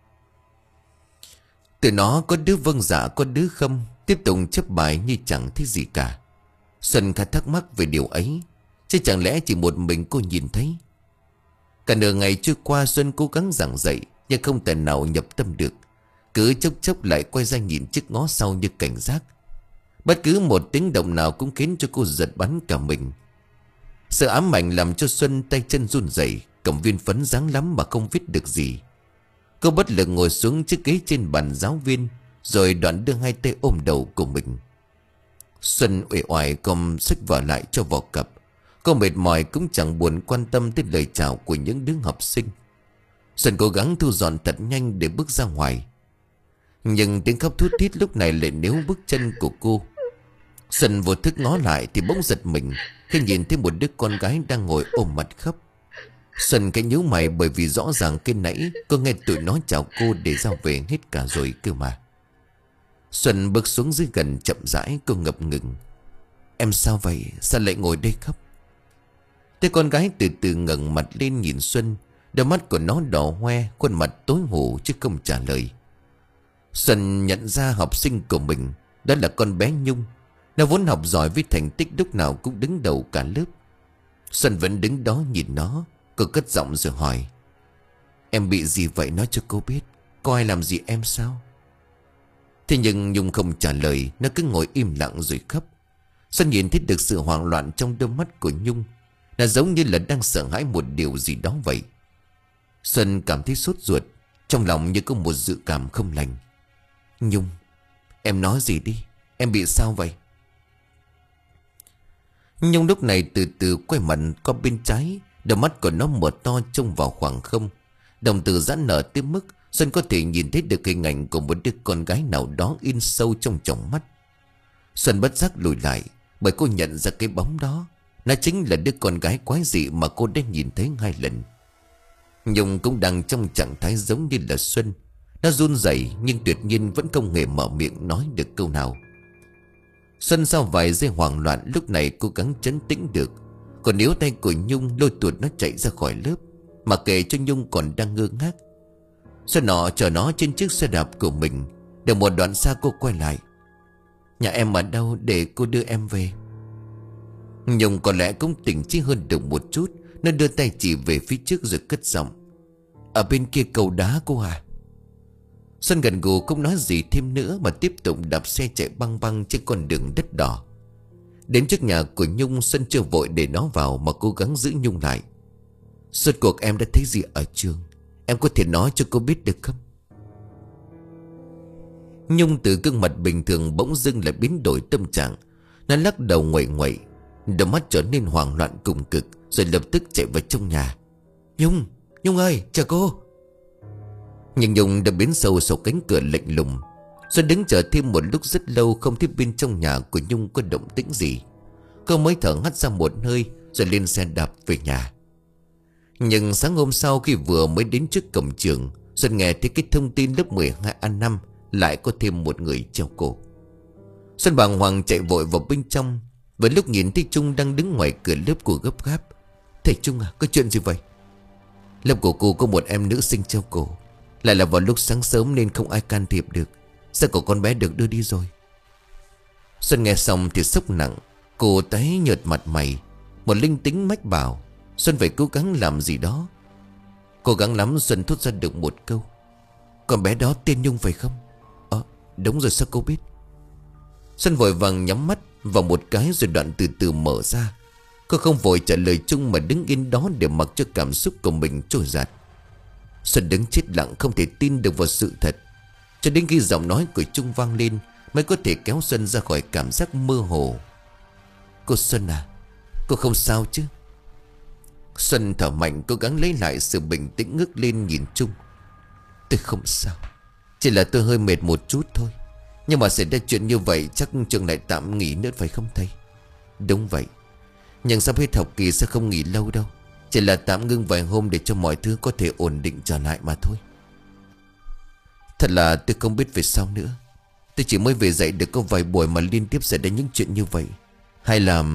Từ nó có đứa vâng dạ có đứa không, tiếp tục chấp bài như chẳng thấy gì cả. Xuân khá thắc mắc về điều ấy, chứ chẳng lẽ chỉ một mình cô nhìn thấy. Cả nửa ngày trôi qua, Xuân cố gắng giảng dạy nhưng không thể nào nhập tâm được. Cứ chốc chốc lại quay ra nhìn chiếc ngó sau như cảnh giác. Bất cứ một tiếng động nào cũng khiến cho cô giật bắn cả mình. Sự ám ảnh làm cho Xuân tay chân run rẩy, cầm viên phấn dáng lắm mà không viết được gì. Cô bất lực ngồi xuống chiếc ghế trên bàn giáo viên, rồi đoạn đưa hai tay ôm đầu của mình. Xuân uể oải cầm sách vở lại cho vào cặp. Cô mệt mỏi cũng chẳng buồn quan tâm tới lời chào của những đứa học sinh. Xuân cố gắng thu dọn thật nhanh để bước ra ngoài. Nhưng tiếng khóc thút thít lúc này lại níu bước chân của cô. Xuân vô thức ngó lại thì bỗng giật mình khi nhìn thấy một đứa con gái đang ngồi ôm mặt khóc. Xuân cái nhíu mày, bởi vì rõ ràng cái nãy cô nghe tụi nó chào cô để ra về hết cả rồi cơ mà. Xuân bước xuống dưới gần chậm rãi, cô ngập ngừng: Em sao vậy? Sao lại ngồi đây khóc? Thế con gái từ từ ngẩng mặt lên nhìn Xuân. Đôi mắt của nó đỏ hoe, khuôn mặt tối hù chứ không trả lời. Xuân nhận ra học sinh của mình, đó là con bé Nhung. Nó vốn học giỏi với thành tích lúc nào cũng đứng đầu cả lớp. Xuân vẫn đứng đó nhìn nó. Cô cất giọng rồi hỏi: Em bị gì vậy, nói cho cô biết. Có ai làm gì em sao? Thế nhưng Nhung không trả lời. Nó cứ ngồi im lặng rồi khóc. Xuân nhìn thấy được sự hoảng loạn trong đôi mắt của Nhung. Nó giống như là đang sợ hãi một điều gì đó vậy. Xuân cảm thấy sốt ruột, trong lòng như có một dự cảm không lành. Nhung, em nói gì đi, em bị sao vậy? Nhung lúc này từ từ quay mặt qua bên trái. Đôi mắt của nó mở to trông vào khoảng không. Đồng tử giãn nở tới mức Xuân có thể nhìn thấy được hình ảnh của một đứa con gái nào đó in sâu trong tròng mắt. Xuân bất giác lùi lại, bởi cô nhận ra cái bóng đó. Nó chính là đứa con gái quái dị mà cô đã nhìn thấy hai lần. Nhung cũng đang trong trạng thái giống như là Xuân. Nó run rẩy nhưng tuyệt nhiên vẫn không hề mở miệng nói được câu nào. Xuân sau vài giây hoảng loạn lúc này cố gắng trấn tĩnh được. Còn níu tay của Nhung lôi tuột nó chạy ra khỏi lớp, mà kệ cho Nhung còn đang ngơ ngác. Xuân nọ chở nó trên chiếc xe đạp của mình. Được một đoạn xa cô quay lại: Nhà em ở đâu để cô đưa em về? Nhung có lẽ cũng tỉnh trí hơn được một chút. Nó đưa tay chỉ về phía trước rồi cất giọng: Ở bên kia cầu đá cô à? Xuân gần gù không nói gì thêm nữa, mà tiếp tục đạp xe chạy băng băng trên con đường đất đỏ. Đến trước nhà của Nhung, Xuân chưa vội để nó vào mà cố gắng giữ Nhung lại. Suốt cuộc em đã thấy gì ở trường? Em có thể nói cho cô biết được không? Nhung từ gương mặt bình thường bỗng dưng lại biến đổi tâm trạng. Nó lắc đầu nguậy nguậy, đôi mắt trở nên hoảng loạn cùng cực, rồi lập tức chạy vào trong nhà. Nhung, Nhung ơi, chờ cô. Nhưng Nhung đã biến sâu sau cánh cửa lạnh lùng. Xuân đứng chờ thêm một lúc rất lâu, không thấy bên trong nhà của Nhung có động tĩnh gì. Cô mới thở hắt ra một hơi rồi lên xe đạp về nhà. Nhưng sáng hôm sau, khi vừa mới đến trước cổng trường, Xuân nghe thấy cái thông tin lớp mười hai A năm lại có thêm một người treo cổ. Xuân bàng hoàng chạy vội vào bên trong. Với lúc nhìn thấy Trung đang đứng ngoài cửa lớp của gấp gáp: Thầy Trung à, có chuyện gì vậy? Lớp của cô có một em nữ sinh treo cổ. Lại là vào lúc sáng sớm nên không ai can thiệp được. Sao của con bé được đưa đi rồi? Xuân nghe xong thì sốc nặng. Cô tái nhợt mặt mày. Một linh tính mách bảo Xuân phải cố gắng làm gì đó. Cố gắng lắm Xuân thốt ra được một câu: Con bé đó tên Nhung phải không? Ờ, đúng rồi, sao cô biết? Xuân vội vàng nhắm mắt vào một cái rồi đoạn từ từ mở ra. Cô không vội trả lời Trung mà đứng yên đó để mặc cho cảm xúc của mình trôi dạt. Xuân đứng chết lặng không thể tin được vào sự thật. Cho đến khi giọng nói của Trung vang lên mới có thể kéo Xuân ra khỏi cảm giác mơ hồ. Cô Xuân à, cô không sao chứ? Xuân thở mạnh cố gắng lấy lại sự bình tĩnh, ngước lên nhìn Trung. Tôi không sao, chỉ là tôi hơi mệt một chút thôi. Nhưng mà xảy ra chuyện như vậy chắc trường lại tạm nghỉ nữa phải không thầy? Đúng vậy, nhưng sắp hết học kỳ sẽ không nghỉ lâu đâu. Chỉ là tạm ngưng vài hôm để cho mọi thứ có thể ổn định trở lại mà thôi. Thật là tôi không biết về sau nữa. Tôi chỉ mới về dậy được có vài buổi mà liên tiếp xảy ra những chuyện như vậy. Hay là...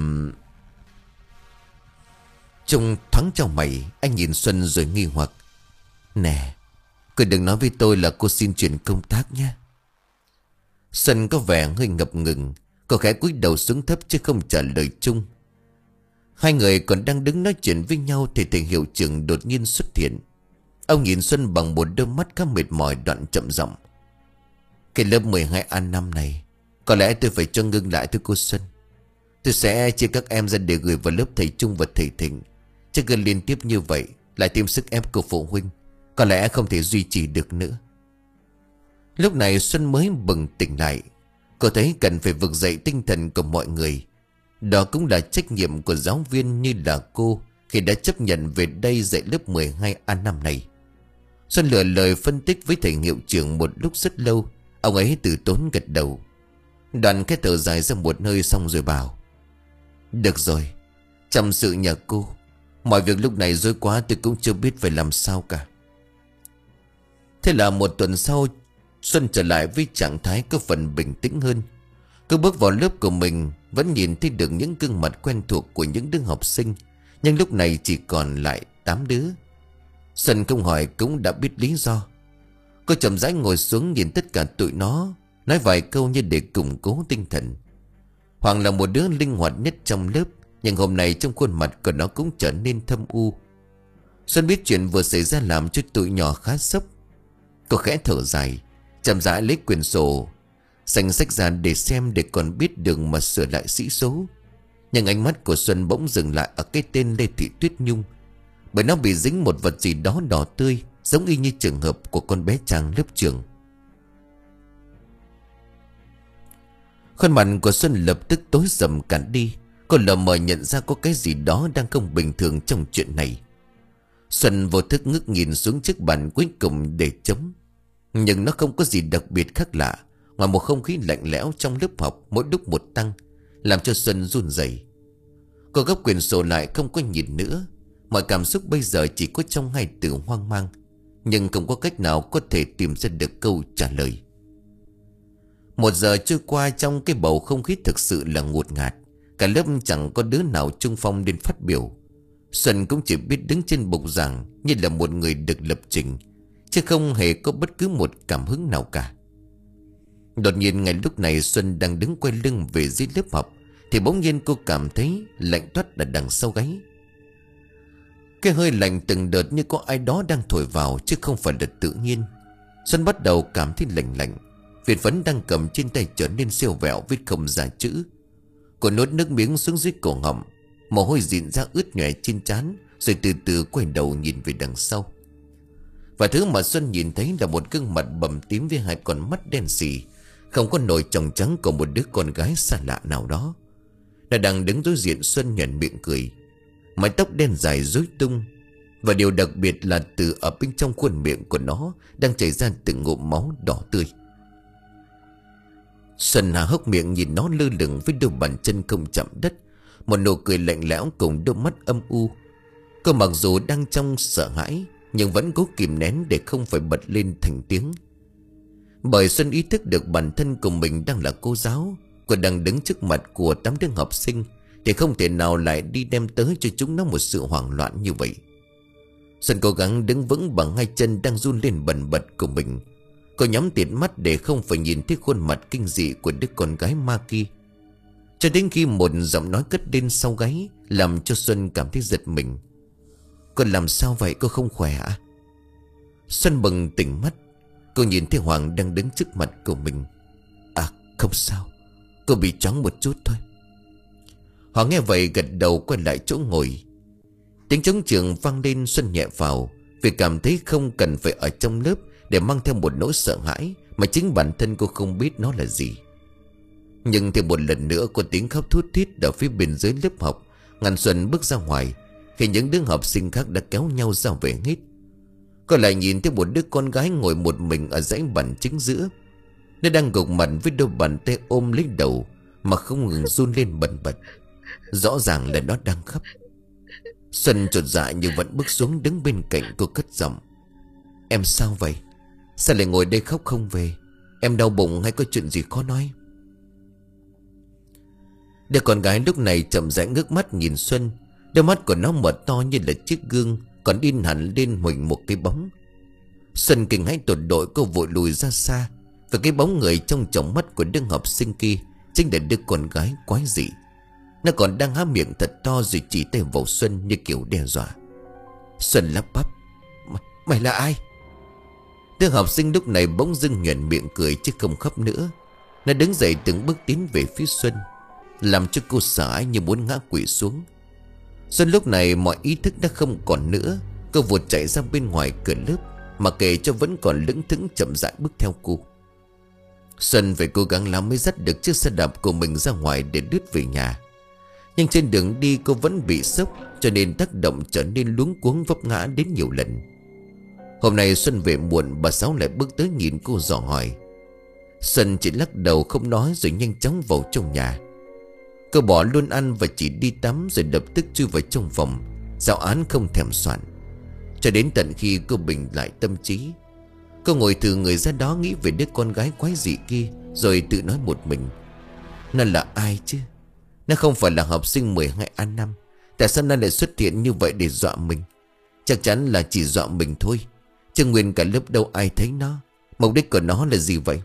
Trông thoáng trong mày, anh nhìn Xuân rồi nghi hoặc. Nè, cô đừng nói với tôi là cô xin chuyển công tác nhé. Xuân có vẻ hơi ngập ngừng. Cô khẽ cúi đầu xuống thấp chứ không trả lời chung. Hai người còn đang đứng nói chuyện với nhau thì thầy hiệu trưởng đột nhiên xuất hiện. Ông nhìn Xuân bằng một đôi mắt khá mệt mỏi, đoạn chậm giọng. Cái lớp mười hai A năm này có lẽ tôi phải cho ngưng lại thưa cô Xuân. Tôi sẽ chia các em ra để gửi vào lớp thầy Trung và thầy Thịnh. Chứ cứ liên tiếp như vậy lại thêm sức ép của phụ huynh, có lẽ không thể duy trì được nữa. Lúc này Xuân mới bừng tỉnh lại. Cô thấy cần phải vực dậy tinh thần của mọi người. Đó cũng là trách nhiệm của giáo viên như là cô khi đã chấp nhận về đây dạy lớp mười hai A năm này. Xuân lựa lời phân tích với thầy hiệu trưởng một lúc rất lâu. Ông ấy từ tốn gật đầu. Đoạn cái thở dài ra một hơi xong rồi bảo. Được rồi, chăm sự nhà cô. Mọi việc lúc này rối quá tôi cũng chưa biết phải làm sao cả. Thế là một tuần sau, Xuân trở lại với trạng thái có phần bình tĩnh hơn. Cứ bước vào lớp của mình vẫn nhìn thấy được những gương mặt quen thuộc của những đứa học sinh. Nhưng lúc này chỉ còn lại tám đứa. Xuân không hỏi cũng đã biết lý do. Cô chậm rãi ngồi xuống nhìn tất cả tụi nó, nói vài câu như để củng cố tinh thần. Hoàng là một đứa linh hoạt nhất trong lớp, nhưng hôm nay trong khuôn mặt của nó cũng trở nên thâm u. Xuân biết chuyện vừa xảy ra làm cho tụi nhỏ khá sốc. Cô khẽ thở dài, chậm rãi lấy quyển sổ xanh sách ra để xem, để còn biết đường mà sửa lại sĩ số. Nhưng ánh mắt của Xuân bỗng dừng lại ở cái tên Lê Thị Tuyết Nhung, bởi nó bị dính một vật gì đó đỏ tươi, giống y như trường hợp của con bé Trang lớp trường. Khuôn mặt của Xuân lập tức tối sầm cạn đi. Cô lờ mờ nhận ra có cái gì đó đang không bình thường trong chuyện này. Xuân vô thức ngước nhìn xuống chiếc bàn cuối cùng để trống. Nhưng nó không có gì đặc biệt khác lạ, ngoài một không khí lạnh lẽo trong lớp học mỗi lúc một tăng, làm cho Xuân run rẩy. Cô gấp quyển sổ lại không có nhìn nữa. Mọi cảm xúc bây giờ chỉ có trong hai từ hoang mang, nhưng không có cách nào có thể tìm ra được câu trả lời. Một giờ trôi qua trong cái bầu không khí thực sự là ngột ngạt. Cả lớp chẳng có đứa nào trung phong đến phát biểu. Xuân cũng chỉ biết đứng trên bục giảng như là một người được lập trình, chứ không hề có bất cứ một cảm hứng nào cả. Đột nhiên ngay lúc này Xuân đang đứng quay lưng về dưới lớp học, thì bỗng nhiên cô cảm thấy lạnh toát ở đằng sau gáy. Cái hơi lạnh từng đợt như có ai đó đang thổi vào, chứ không phải là tự nhiên. Xuân bắt đầu cảm thấy lạnh lạnh. Việt Phấn đang cầm trên tay trở nên siêu vẹo, viết không ra chữ. Cô nuốt nước miếng xuống dưới cổ họng, mồ hôi dịn ra ướt nhòe trên trán, rồi từ từ quay đầu nhìn về đằng sau. Và thứ mà Xuân nhìn thấy là một gương mặt bầm tím với hai con mắt đen sì, không có nổi tròng trắng của một đứa con gái xa lạ nào đó. Nó đang đứng đối diện Xuân, nhoẻn miệng cười, mái tóc đen dài rối tung. Và điều đặc biệt là từ ở bên trong khuôn miệng của nó đang chảy ra từng ngụm máu đỏ tươi. Xuân há hốc miệng nhìn nó lơ lửng với đôi bàn chân không chạm đất, một nụ cười lạnh lẽo cùng đôi mắt âm u. Cô mặc dù đang trong sợ hãi, nhưng vẫn cố kìm nén để không phải bật lên thành tiếng. Bởi Xuân ý thức được bản thân của mình đang là cô giáo, cô đang đứng trước mặt của tám đứa học sinh, thì không thể nào lại đi đem tới cho chúng nó một sự hoảng loạn như vậy. Xuân cố gắng đứng vững bằng hai chân đang run lên bần bật của mình. Cô nhắm tịt mắt để không phải nhìn thấy khuôn mặt kinh dị của đứa con gái ma kia. Cho đến khi một giọng nói cất lên sau gáy, làm cho Xuân cảm thấy giật mình. Cô làm sao vậy, cô không khỏe à? Xuân bừng tỉnh mắt. Cô nhìn thấy Hoàng đang đứng trước mặt của mình. À không sao, cô bị choáng một chút thôi. Hoàng nghe vậy gật đầu quay lại chỗ ngồi. Tiếng trống trường vang lên. Xuân nhẹ vào, vì cảm thấy không cần phải ở trong lớp để mang theo một nỗi sợ hãi mà chính bản thân cô không biết nó là gì. Nhưng thêm một lần nữa có tiếng khóc thút thít ở phía bên dưới lớp học ngăn Xuân bước ra ngoài, khi những đứa học sinh khác đã kéo nhau ra về hết. Cô lại nhìn thấy một đứa con gái ngồi một mình ở dãy bàn chính giữa. Nó đang gục mặt với đôi bàn tay ôm lấy đầu mà không ngừng run lên bần bật. Rõ ràng là nó đang khóc. Xuân chột dạ nhưng vẫn bước xuống đứng bên cạnh cô cất giọng. Em sao vậy? Sao lại ngồi đây khóc không về? Em đau bụng hay có chuyện gì khó nói? Đứa con gái lúc này chậm rãi ngước mắt nhìn Xuân. Đôi mắt của nó mở to như là chiếc gương, còn in hẳn lên mình một cái bóng. Xuân kinh hãi tột độ, cô vội lùi ra xa. Và cái bóng người trong tròng mắt của đứa học sinh kia chính là đứa con gái quái dị. Nó còn đang há miệng thật to rồi chỉ tay vào Xuân như kiểu đe dọa. Xuân lắp bắp. Mày là ai? Đứa học sinh lúc này bỗng dưng nhoẻn miệng cười chứ không khóc nữa. Nó đứng dậy từng bước tiến về phía Xuân, làm cho cô sợ hãi như muốn ngã quỵ xuống. Xuân lúc này mọi ý thức đã không còn nữa. Cô vụt chạy ra bên ngoài cửa lớp, mà kệ cho vẫn còn lững thững chậm rãi bước theo cô. Xuân phải cố gắng lắm mới dắt được chiếc xe đạp của mình ra ngoài để đứt về nhà. Nhưng trên đường đi cô vẫn bị sốc, cho nên tác động trở nên luống cuống vấp ngã đến nhiều lần. Hôm nay Xuân về muộn, bà Sáu lại bước tới nhìn cô dò hỏi. Xuân chỉ lắc đầu không nói rồi nhanh chóng vào trong nhà. Cô bỏ luôn ăn và chỉ đi tắm rồi lập tức chui vào trong phòng, giáo án không thèm soạn. Cho đến tận khi cô bình lại tâm trí, cô ngồi thử người ra đó nghĩ về đứa con gái quái dị kia, rồi tự nói một mình. Nó là ai chứ? Nó không phải là học sinh mười hai A năm. Tại sao nó lại xuất hiện như vậy để dọa mình? Chắc chắn là chỉ dọa mình thôi, chứ nguyên cả lớp đâu ai thấy nó. Mục đích của nó là gì vậy?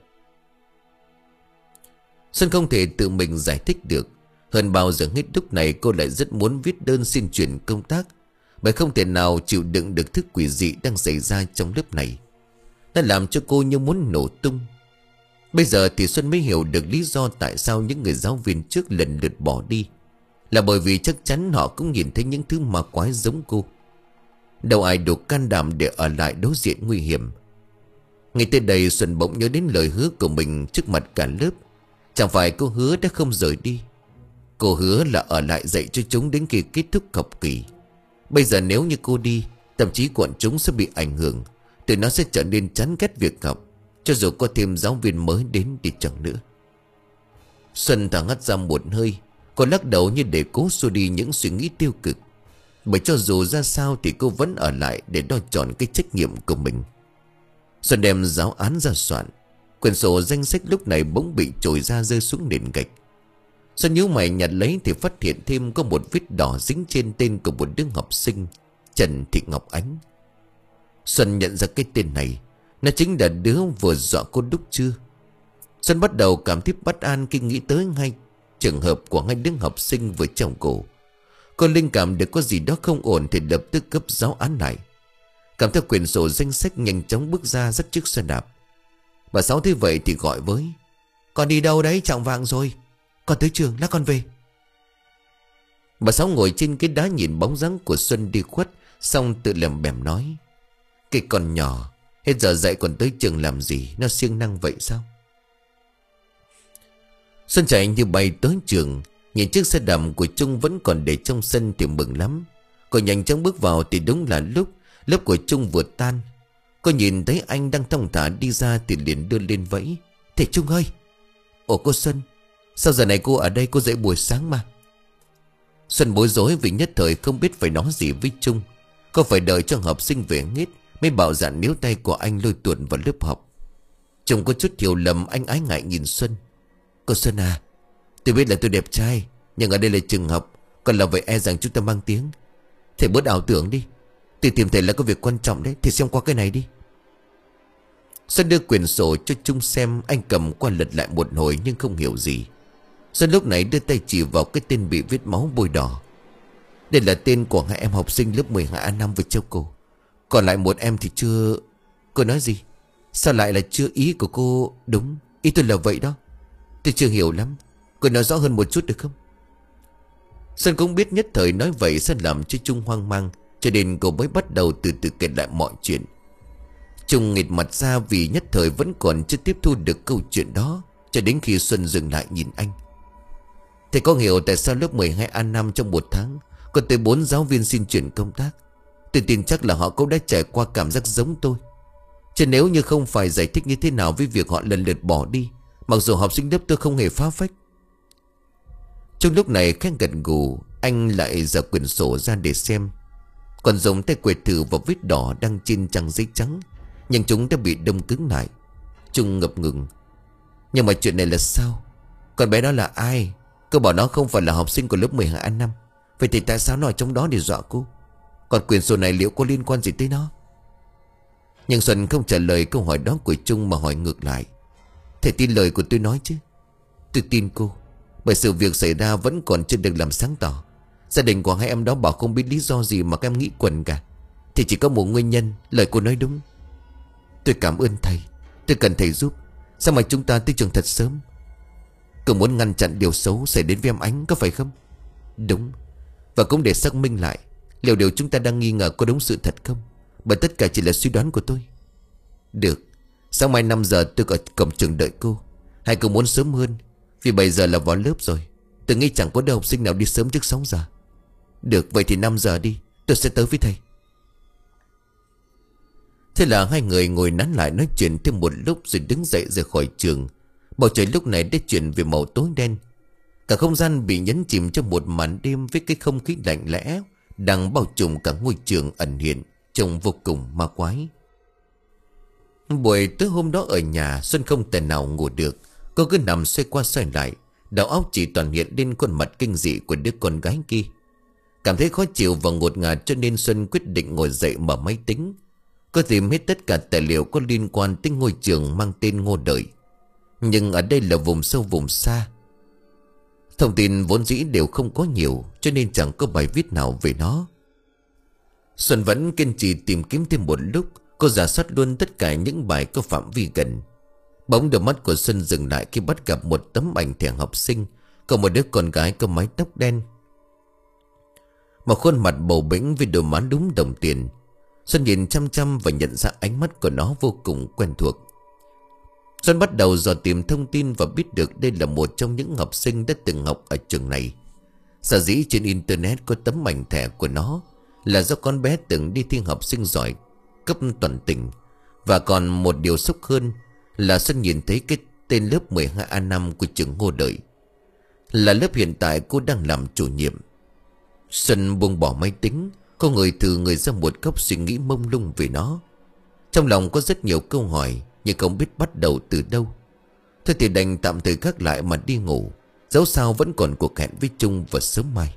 Xuân không thể tự mình giải thích được. Hơn bao giờ hết lúc này cô lại rất muốn viết đơn xin chuyển công tác, bởi không thể nào chịu đựng được thứ quỷ dị đang xảy ra trong lớp này. Nó làm cho cô như muốn nổ tung. Bây giờ thì Xuân mới hiểu được lý do tại sao những người giáo viên trước lần lượt bỏ đi. Là bởi vì chắc chắn họ cũng nhìn thấy những thứ ma quái giống cô. Đâu ai đủ can đảm để ở lại đối diện nguy hiểm. Ngay tới đây Xuân bỗng nhớ đến lời hứa của mình trước mặt cả lớp. Chẳng phải cô hứa đã không rời đi. Cô hứa là ở lại dạy cho chúng đến khi kết thúc học kỳ. Bây giờ nếu như cô đi, tâm trí của chúng sẽ bị ảnh hưởng. Tụi nó sẽ trở nên chán ghét việc học, cho dù có thêm giáo viên mới đến đi chẳng nữa. Xuân thở hắt ra một hơi. Cô lắc đầu như để cố xua đi những suy nghĩ tiêu cực. Bởi cho dù ra sao thì cô vẫn ở lại để đo tròn cái trách nhiệm của mình. Xuân đem giáo án ra soạn. Quyển sổ danh sách lúc này bỗng bị trồi ra rơi xuống nền gạch. Xuân nhíu mày nhặt lấy thì phát hiện thêm có một vết đỏ dính trên tên của một đứa học sinh, Trần Thị Ngọc Ánh. Xuân nhận ra cái tên này, nó chính là đứa vừa dọa cô lúc trưa. Xuân bắt đầu cảm thấy bất an khi nghĩ tới ngay trường hợp của hai đứa học sinh vừa trong cổ. Cô linh cảm được có gì đó không ổn thì lập tức cấp giáo án lại. Cầm theo quyển sổ danh sách nhanh chóng bước ra dắt chiếc xe đạp. Bà Sáu thấy vậy thì gọi với: Con đi đâu đấy, chạng vạng rồi. Con tới trường, lát con về. Bà Sáu ngồi trên cái đá nhìn bóng dáng của Xuân đi khuất, xong tự lẩm bẩm nói: Cái con nhỏ, hết giờ dạy còn tới trường làm gì, nó siêng năng vậy sao? Xuân chạy như bay tới trường. Nhìn chiếc xe đạp của Trung vẫn còn để trong sân thì mừng lắm. Cô nhanh chóng bước vào thì đúng là lúc lớp của Trung vừa tan. Cô nhìn thấy anh đang thong thả đi ra thì liền đưa lên vẫy: Thầy Trung ơi! Ồ cô Xuân, sao giờ này cô ở đây? Cô dậy buổi sáng mà. Xuân bối rối vì nhất thời không biết phải nói gì với Trung. Cô phải đợi cho học sinh về hết mới bảo dạn níu tay của anh lôi tuột vào lớp học. Trung có chút hiểu lầm, anh ái ngại nhìn Xuân: Cô Xuân à, tôi biết là tôi đẹp trai, nhưng ở đây là trường học, còn là vậy e rằng chúng ta mang tiếng. Thầy bớt ảo tưởng đi, tôi tìm thầy là có việc quan trọng đấy, thầy xem qua cái này đi. Xuân đưa quyển sổ cho Trung xem. Anh cầm qua lật lại một hồi nhưng không hiểu gì. Xuân lúc này đưa tay chỉ vào cái tên bị vết máu bôi đỏ. Đây là tên của hai em học sinh lớp mười hai A năm với châu cổ. Còn lại một em thì chưa... Cô nói gì? Sao lại là chưa? Ý của cô... Đúng, ý tôi là vậy đó. Tôi chưa hiểu lắm, cô nói rõ hơn một chút được không? Xuân cũng biết nhất thời nói vậy sẽ làm cho Trung hoang mang, cho nên cô mới bắt đầu từ từ kể lại mọi chuyện. Trung nghịch mặt ra vì nhất thời vẫn còn chưa tiếp thu được câu chuyện đó, cho đến khi Xuân dừng lại nhìn anh. Thầy có hiểu tại sao lớp mười hai A năm trong một tháng có tới bốn giáo viên xin chuyển công tác? Tôi tin chắc là họ cũng đã trải qua cảm giác giống tôi. Chứ nếu như không phải giải thích như thế nào với việc họ lần lượt bỏ đi, mặc dù học sinh lớp tôi không hề phá phách. Trong lúc này khẽ gật gù, Anh lại giở quyển sổ ra để xem. Còn dùng tay quẹt thử vào vết đỏ đang trên trang giấy trắng, nhưng chúng đã bị đông cứng lại. Trung ngập ngừng. Nhưng mà chuyện này là sao? Con bé đó là ai? Cô bảo nó không phải là học sinh của lớp mười hai A năm. Vậy thì tại sao nó ở trong đó để dọa cô? Còn quyển sổ này liệu có liên quan gì tới nó? Nhưng Xuân không trả lời câu hỏi đó của Trung mà hỏi ngược lại. Thầy tin lời của tôi nói chứ? Tôi tin cô, bởi sự việc xảy ra vẫn còn chưa được làm sáng tỏ. Gia đình của hai em đó bảo không biết lý do gì mà các em nghĩ quẩn cả. Thì chỉ có một nguyên nhân. Lời cô nói đúng. Tôi cảm ơn thầy. Tôi cần thầy giúp. Sao mà chúng ta tới trường thật sớm? Cậu muốn ngăn chặn điều xấu xảy đến với em Ánh, có phải không? Đúng. Và cũng để xác minh lại liệu điều chúng ta đang nghi ngờ có đúng sự thật không. Bởi tất cả chỉ là suy đoán của tôi. Được. Sáng mai năm giờ tôi ở cổng trường đợi cô. Hay cô muốn sớm hơn? Vì bây giờ là vào lớp rồi. Tôi nghĩ chẳng có đứa học sinh nào đi sớm trước sáu giờ. Được, vậy thì năm giờ đi. Tôi sẽ tới với thầy. Thế là hai người ngồi nán lại nói chuyện thêm một lúc rồi đứng dậy rời khỏi trường. Bầu trời lúc này đã chuyển về màu tối đen. Cả không gian bị nhấn chìm trong một màn đêm với cái không khí lạnh lẽ đang bao trùm cả ngôi trường ẩn hiện, trông vô cùng ma quái. Buổi tối hôm đó ở nhà, Xuân không thể nào ngủ được. Cô cứ nằm xoay qua xoay lại, đầu óc chỉ toàn hiện lên khuôn mặt kinh dị của đứa con gái kia. Cảm thấy khó chịu và ngột ngạt cho nên Xuân quyết định ngồi dậy mở máy tính. Cô tìm hết tất cả tài liệu có liên quan tới ngôi trường mang tên Ngô Đợi. Nhưng ở đây là vùng sâu vùng xa, thông tin vốn dĩ đều không có nhiều, cho nên chẳng có bài viết nào về nó. Xuân vẫn kiên trì tìm kiếm thêm một lúc. Cô rà soát luôn tất cả những bài có phạm vi gần. Bỗng đôi mắt của Xuân dừng lại khi bắt gặp một tấm ảnh thẻ học sinh của một đứa con gái có mái tóc đen, một khuôn mặt bầu bĩnh với đôi má đúng đồng tiền. Xuân nhìn chăm chăm và nhận ra ánh mắt của nó vô cùng quen thuộc. Xuân bắt đầu dò tìm thông tin và biết được đây là một trong những học sinh đã từng học ở trường này. Sở dĩ trên internet có tấm ảnh thẻ của nó là do con bé từng đi thi học sinh giỏi cấp toàn tỉnh. Và còn một điều sốc hơn là Xuân nhìn thấy cái tên lớp mười hai A năm của trường Ngô Đợi, là lớp hiện tại cô đang làm chủ nhiệm. Xuân buông bỏ máy tính, cô ngồi từ người ra một góc suy nghĩ mông lung về nó. Trong lòng có rất nhiều câu hỏi nhưng không biết bắt đầu từ đâu. Thôi thì đành tạm thời gác lại mà đi ngủ, dẫu sao vẫn còn cuộc hẹn với Trung vào sớm mai.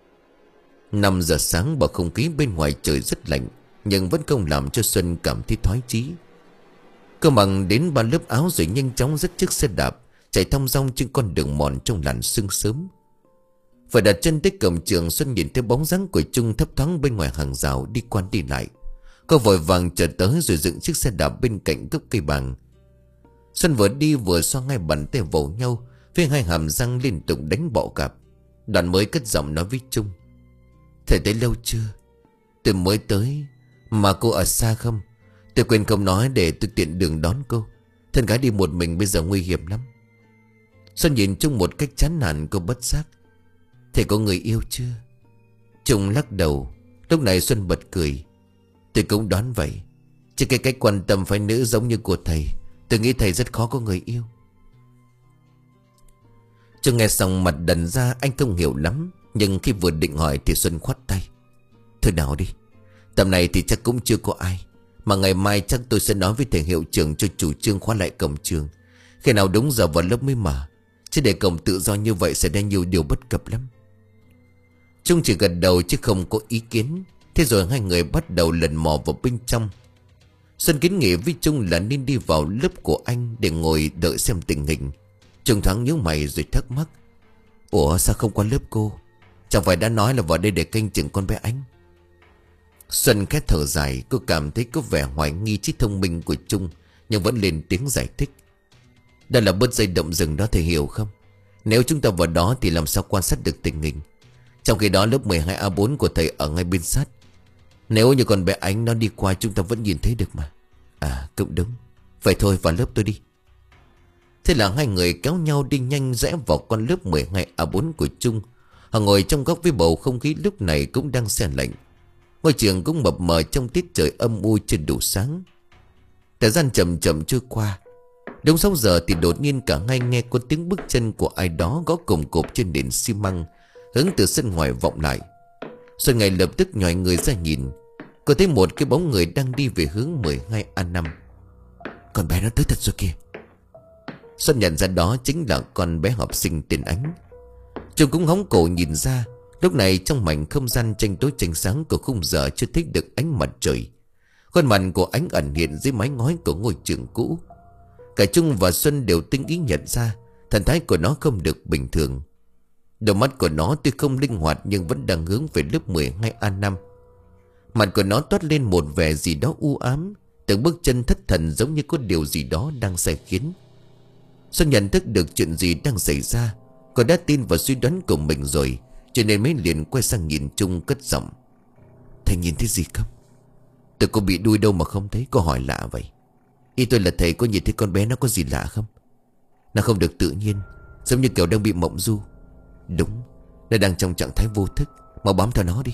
Năm giờ sáng, bầu không khí bên ngoài trời rất lạnh, nhưng vẫn không làm cho Xuân cảm thấy thoái chí. Cô mặc đến ba lớp áo rồi nhanh chóng dắt chiếc xe đạp chạy thong dong trên con đường mòn trong làn sương sớm. Vừa đặt chân tới cổng trường, Xuân nhìn thấy bóng dáng của Trung thấp thoáng bên ngoài hàng rào đi qua đi lại. Cô vội vàng chờ tới rồi dựng chiếc xe đạp bên cạnh gốc cây bàng. Xuân vừa đi vừa xoa ngay bàn tay vào nhau, với hai hàm răng liên tục đánh bọ cạp. Đoạn mới cất giọng nói với Trung: Thầy tới lâu chưa? Tôi mới tới. Mà cô ở xa không? Tôi quên không nói để tôi tiện đường đón cô. Thân gái đi một mình bây giờ nguy hiểm lắm. Xuân nhìn Trung một cách chán nản, cô bất giác: Thầy có người yêu chưa? Trung lắc đầu. Lúc này Xuân bật cười: Tôi cũng đoán vậy. Chỉ cái cách quan tâm phái nữ giống như của thầy, tôi nghĩ thầy rất khó có người yêu. Trung nghe xong mặt đần ra, anh không hiểu lắm. Nhưng khi vừa định hỏi thì Xuân khoát tay: Thôi nào đi, tầm này thì chắc cũng chưa có ai. Mà ngày mai chắc tôi sẽ nói với thầy hiệu trưởng cho chủ trương khóa lại cổng trường. Khi nào đúng giờ vào lớp mới mở. Chứ để cổng tự do như vậy sẽ ra nhiều điều bất cập lắm. Trung chỉ gật đầu chứ không có ý kiến. Thế rồi hai người bắt đầu lần mò vào bên trong. Xuân kiến nghị với Trung là nên đi vào lớp của anh để ngồi đợi xem tình hình. Trung thoáng nhíu mày rồi thắc mắc: Ủa sao không qua lớp cô? Chẳng phải đã nói là vào đây để canh chừng con bé Ánh? Xuân khẽ thở dài. Cô cảm thấy có vẻ hoài nghi trí thông minh của Trung, nhưng vẫn lên tiếng giải thích: Đây là bớt dây động rừng đó, thầy hiểu không? Nếu chúng ta vào đó thì làm sao quan sát được tình hình? Trong khi đó lớp mười hai A bốn của thầy ở ngay bên sát. Nếu như con bé Ánh nó đi qua chúng ta vẫn nhìn thấy được mà. À cũng đúng. Vậy thôi vào lớp tôi đi. Thế là hai người kéo nhau đi nhanh rẽ vào con lớp mười hai A bốn của Trung. Họ ngồi trong góc với bầu không khí lúc này cũng đang se lạnh. Ngôi trường cũng mập mờ trong tiết trời âm u chưa đủ sáng. Thời gian chậm chậm trôi qua. Đúng sáu giờ thì đột nhiên cả hai nghe có tiếng bước chân của ai đó gõ cồm cộp trên nền xi măng hướng từ sân ngoài vọng lại. Xuân ngay lập tức nhòi người ra nhìn. Cô thấy một cái bóng người đang đi về hướng mười hai A năm. Con bé nó tới thật rồi kìa. Xuân nhận ra đó chính là con bé học sinh tên Ánh. Chúng cũng hóng cổ nhìn ra. Lúc này trong mảnh không gian tranh tối tranh sáng của khung giờ chưa thấy được ánh mặt trời. Khuôn mặt của Ánh ẩn hiện dưới mái ngói của ngôi trường cũ. Cả Trung và Xuân đều tinh ý nhận ra thần thái của nó không được bình thường. Đôi mắt của nó tuy không linh hoạt nhưng vẫn đang hướng về lớp mười hai A năm. Mặt của nó toát lên một vẻ gì đó u ám. Từng bước chân thất thần giống như có điều gì đó đang sai khiến. Xuân nhận thức được chuyện gì đang xảy ra. Cô đã tin vào suy đoán của mình rồi, cho nên mới liền quay sang nhìn Trung cất giọng. Thầy nhìn thấy gì không? Tôi có bị đuôi đâu mà không thấy. Cô hỏi lạ vậy. Ý tôi là thầy có nhìn thấy con bé nó có gì lạ không? Nó không được tự nhiên, giống như kiểu đang bị mộng du. Đúng, nó đang trong trạng thái vô thức. Mau bám theo nó đi.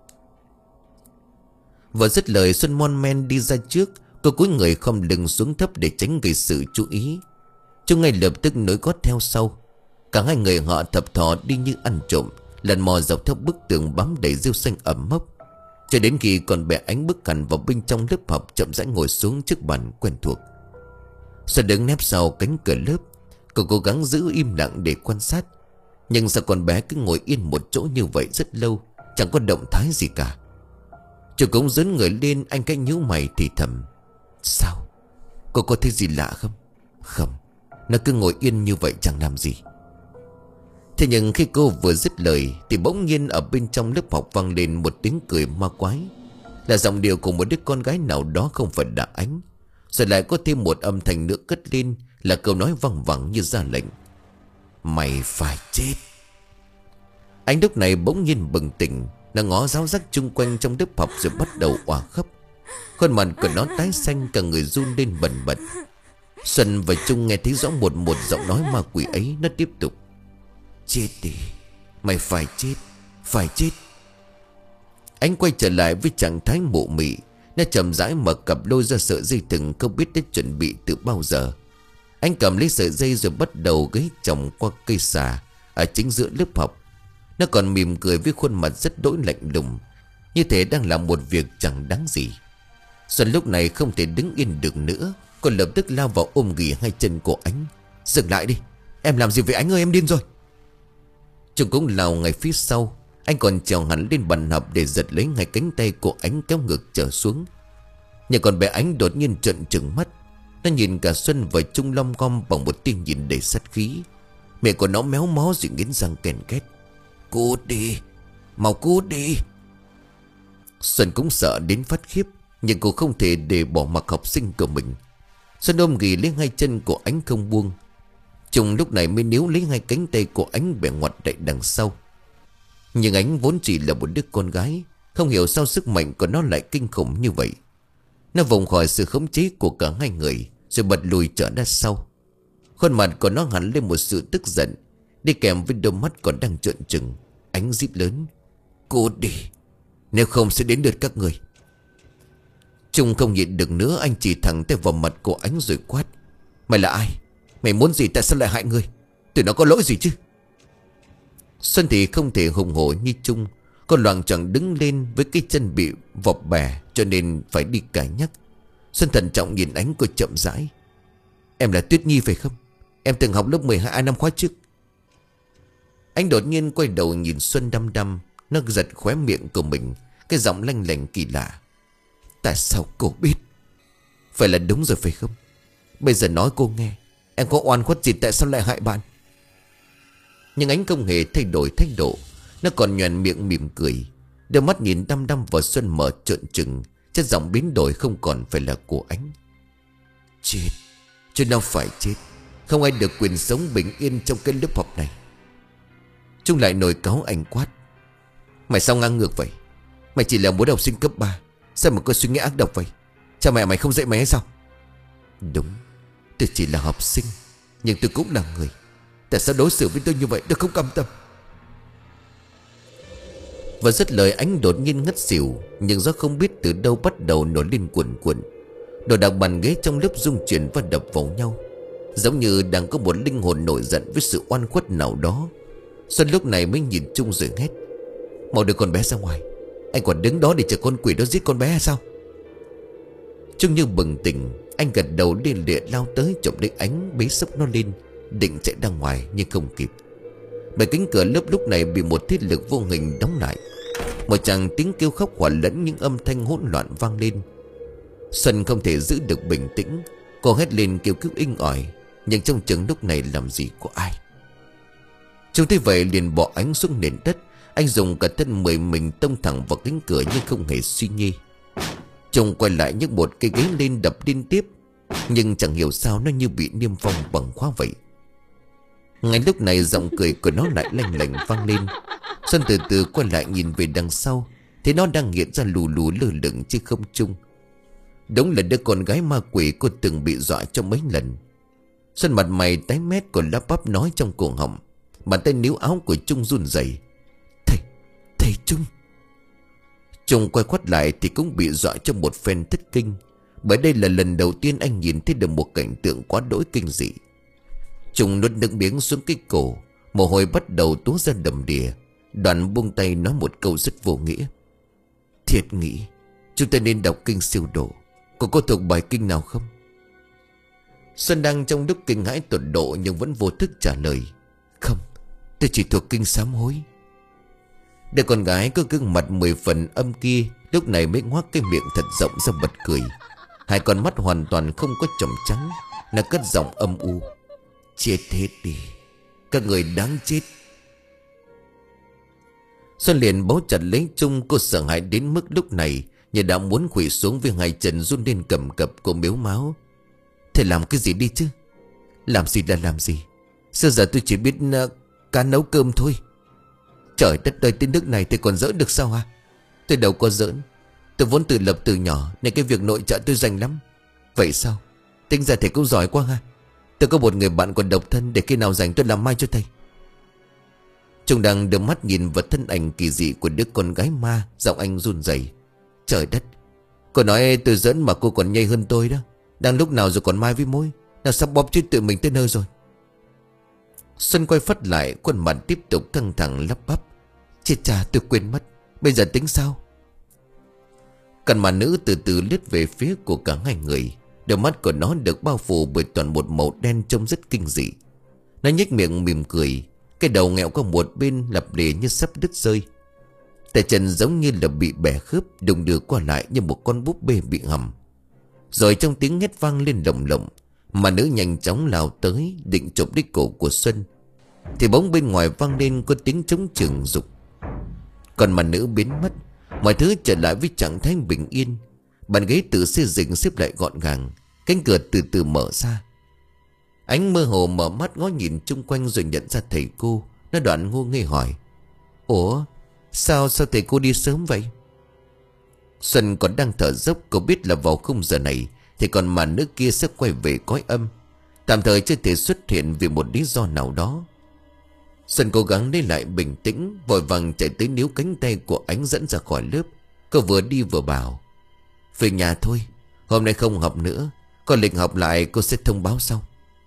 Vừa dứt lời Xuân mon men đi ra trước. Cô cúi người khom lưng xuống thấp để tránh gây sự chú ý. Trung ngay lập tức nối gót theo sau. Cả hai người họ thập thò đi như ăn trộm, lần mò dọc theo bức tường bám đầy rêu xanh ẩm mốc, cho đến khi con bé Ánh bước hẳn vào bên trong lớp học, chậm rãi ngồi xuống chiếc bàn quen thuộc. Xuân đứng nép sau cánh cửa lớp. Cô cố gắng giữ im lặng để quan sát. Nhưng sao con bé cứ ngồi yên một chỗ như vậy rất lâu, chẳng có động thái gì cả. Chú cũng dướn người lên. Anh cái nhíu mày thì thầm. Sao? Cô có thấy gì lạ không? Không, nó cứ ngồi yên như vậy chẳng làm gì. Thế nhưng khi cô vừa dứt lời thì bỗng nhiên ở bên trong lớp học vang lên một tiếng cười ma quái. Là giọng điệu của một đứa con gái nào đó, không phải là Ánh. Rồi lại có thêm một âm thanh nữa cất lên, là câu nói văng vẳng như ra lệnh. Mày phải chết. Anh lúc này bỗng nhiên bừng tỉnh. Nó ngó ráo rắc chung quanh trong lớp học rồi bắt đầu òa khóc. Khuôn mặt của nó tái xanh, cả người run lên bần bật. Xuân và Trung nghe thấy rõ một một giọng nói ma quỷ ấy. Nó tiếp tục. Chết đi, mày phải chết, phải chết. Anh quay trở lại với trạng thái mụ mị. Nó chậm rãi mở cặp lôi ra sợi dây thừng không biết đã chuẩn bị từ bao giờ. Anh cầm lấy sợi dây rồi bắt đầu ghé chồng qua cây xà ở chính giữa lớp học. Nó còn mỉm cười với khuôn mặt rất đỗi lạnh lùng, như thể đang làm một việc chẳng đáng gì. Xuân lúc này không thể đứng yên được nữa. Cô lập tức lao vào ôm ghì hai chân của Ánh. Dừng lại đi, em làm gì vậy Ánh ơi, em điên rồi. Chúng cũng lao ngay phía sau. Anh còn trèo hẳn lên bàn học để giật lấy ngay cánh tay của Ánh kéo ngược trở xuống. Nhưng con bé Ánh đột nhiên trợn trừng mắt. Nó nhìn cả Xuân và Trung lom com bằng một tia nhìn đầy sát khí. Mẹ của nó méo mó rồi nghiến răng ken két. Cút đi, mau cút đi. Xuân cũng sợ đến phát khiếp, nhưng cô không thể để bỏ mặc học sinh của mình. Xuân ôm ghì lấy hai chân của Ánh không buông. Trung lúc này mới níu lấy hai cánh tay của Ánh bẻ ngoặt lại đằng sau. Nhưng Ánh vốn chỉ là một đứa con gái, không hiểu sao sức mạnh của nó lại kinh khủng như vậy. Nó vùng khỏi sự khống chế của cả hai người, rồi bật lùi trở ra sau. Khuôn mặt của nó hẳn lên một sự tức giận, đi kèm với đôi mắt còn đang trợn trừng. Ánh rít lớn. Cút đi, nếu không sẽ đến lượt các người. Trung không nhịn được nữa. Anh chỉ thẳng tay vào mặt của Ánh rồi quát. Mày là ai? Mày muốn gì? Tại sao lại hại người? Tụi nó có lỗi gì chứ? Xuân thì không thể hùng hổ như Trung. Con loạng choạng đứng lên với cái chân bị vọc bè, cho nên phải đi cài nhắc. Xuân thận trọng nhìn Ánh, cô chậm rãi. Em là Tuyết Nhi phải không? Em từng học lớp mười hai A năm khóa trước. Anh đột nhiên quay đầu nhìn Xuân đăm đăm. Nó giật khóe miệng của mình, cái giọng lanh lảnh kỳ lạ. Tại sao cô biết? Phải là đúng rồi phải không? Bây giờ nói cô nghe, em có oan khuất gì, tại sao lại hại bạn? Nhưng Ánh không hề thay đổi thái độ. Nó còn nhoẻn miệng mỉm cười, đôi mắt nhìn đăm đăm vào Xuân mở trợn trừng. Chất giọng biến đổi không còn phải là của Ánh. Chết, chứ nào phải chết. Không ai được quyền sống bình yên trong cái lớp học này. Trung lại nổi cáu anh quát. Mày sao ngang ngược vậy? Mày chỉ là một học sinh cấp ba, sao mà có suy nghĩ ác độc vậy? Cha mẹ mày không dạy mày hay sao? Đúng, tôi chỉ là học sinh, nhưng tôi cũng là người. Tại sao đối xử với tôi như vậy? Tôi không cam tâm. Và dứt lời Ánh đột nhiên ngất xỉu. Nhưng do không biết từ đâu bắt đầu nổi lên cuộn cuộn. Đồ đạc bàn ghế trong lớp rung chuyển và đập vào nhau, giống như đang có một linh hồn nổi giận với sự oan khuất nào đó. Xuân lúc này mới nhìn Trung rồi hét: "Mau đưa con bé ra ngoài. Anh còn đứng đó để chờ con quỷ đó giết con bé hay sao?" Trung như bừng tỉnh, anh gật đầu liên lịa lao tới chộp lấy Ánh, bế xốc nó lên, định chạy ra ngoài nhưng không kịp. Bởi cánh cửa lớp lúc này bị một thế lực vô hình đóng lại. Một chàng tiếng kêu khóc hòa lẫn những âm thanh hỗn loạn vang lên. Xuân không thể giữ được bình tĩnh, cô hét lên kêu cứu inh ỏi, nhưng trong chừng lúc này làm gì có ai. Trông thấy vậy liền bỏ Ánh xuống nền đất. Anh dùng cả thân mười mình tông thẳng vào cánh cửa nhưng không hề suy nghĩ. Trông quay lại nhấc một cây ghế lên đập liên tiếp, nhưng chẳng hiểu sao nó như bị niêm phong bằng khóa vậy. Ngay lúc này giọng cười của nó lại lanh lảnh vang lên. Xuân từ từ quay lại nhìn về đằng sau, thấy nó đang hiện ra lù lù lơ lửng trên không trung. Đúng là đứa con gái ma quỷ cô từng bị dọa trong mấy lần. Xuân mặt mày tái mét còn lắp bắp nói trong cổ họng. Bàn tay níu áo của Trung run rẩy: "Thầy, thầy Trung." Trung quay quát lại thì cũng bị dọa trong một phen thất kinh. Bởi đây là lần đầu tiên anh nhìn thấy được một cảnh tượng quá đỗi kinh dị. Trung nuốt nước miếng xuống cái cổ, mồ hôi bắt đầu túa ra đầm đìa. Đoạn buông tay nói một câu rất vô nghĩa: "Thiệt nghĩ chúng ta nên đọc kinh siêu độ. Cô có thuộc bài kinh nào không?" Xuân đang trong lúc kinh hãi tột độ nhưng vẫn vô thức trả lời: "Không, tôi chỉ thuộc kinh sám hối." Đứa con gái có gương mặt mười phần âm kia lúc này mới ngoác cái miệng thật rộng ra bật cười. Hai con mắt hoàn toàn không có tròng trắng, nó cất giọng âm u: "Chết hết đi, các người đáng chết." Xuân liền bấu chặt lấy Trung. Cô sợ hãi đến mức lúc này như đã muốn quỳ xuống với hai chân run lên cầm cập. Cô mếu máo: "Thầy làm cái gì đi chứ?" "Làm gì là làm gì? Xưa giờ tôi chỉ biết uh, cá nấu cơm thôi." "Trời đất ơi, tới nước này thì còn giỡn được sao hả?" "Tôi đâu có giỡn. Tôi vốn tự lập từ nhỏ nên cái việc nội trợ tôi rành lắm." "Vậy sao? Tính ra thầy cũng giỏi quá ha. Tôi có một người bạn còn độc thân, để khi nào rảnh tôi làm mai cho thầy." Trung đang đưa mắt nhìn vào thân ảnh kỳ dị của đứa con gái ma. Giọng anh run rẩy: "Trời đất, cô nói tôi giỡn mà cô còn nhây hơn tôi đó. Đang lúc nào rồi còn mai với mối. Nào sắp bóp chết tự mình tới nơi rồi." Xuân quay phắt lại, khuôn mặt tiếp tục căng thẳng lắp bắp: "Chết cha, tôi quên mất. Bây giờ tính sao?" Căn mà nữ từ từ lướt về phía của cả hai người. Đôi mắt của nó được bao phủ bởi toàn một màu đen trông rất kinh dị. Nó nhếch miệng mỉm cười, cái đầu nghẹo qua một bên lặp lì như sắp đứt rơi. Tay chân giống như là bị bẻ khớp, đùng đưa qua lại như một con búp bê bị hầm. Rồi trong tiếng hét vang lên lồng lộng, mà nữ nhanh chóng lao tới định chụp đích cổ của Xuân, thì bỗng bên ngoài vang lên có tiếng trống trường dục. Còn mà nữ biến mất, mọi thứ trở lại với trạng thái bình yên. Bàn ghế tự xê dịch xếp lại gọn gàng, cánh cửa từ từ mở ra. Ánh mơ hồ mở mắt ngó nhìn chung quanh rồi nhận ra thầy cô. Nó đoạn ngu ngơ hỏi: "Ủa, sao sao thầy cô đi sớm vậy?" Xuân còn đang thở dốc. Cô biết là vào khung giờ này thì còn màn nước kia sẽ quay về cõi âm, tạm thời chưa thể xuất hiện vì một lý do nào đó. Xuân cố gắng lấy lại bình tĩnh, vội vàng chạy tới níu cánh tay của Ánh dẫn ra khỏi lớp. Cô vừa đi vừa bảo: "Về nhà thôi, hôm nay không học nữa. Còn lịch học lại cô sẽ thông báo sau."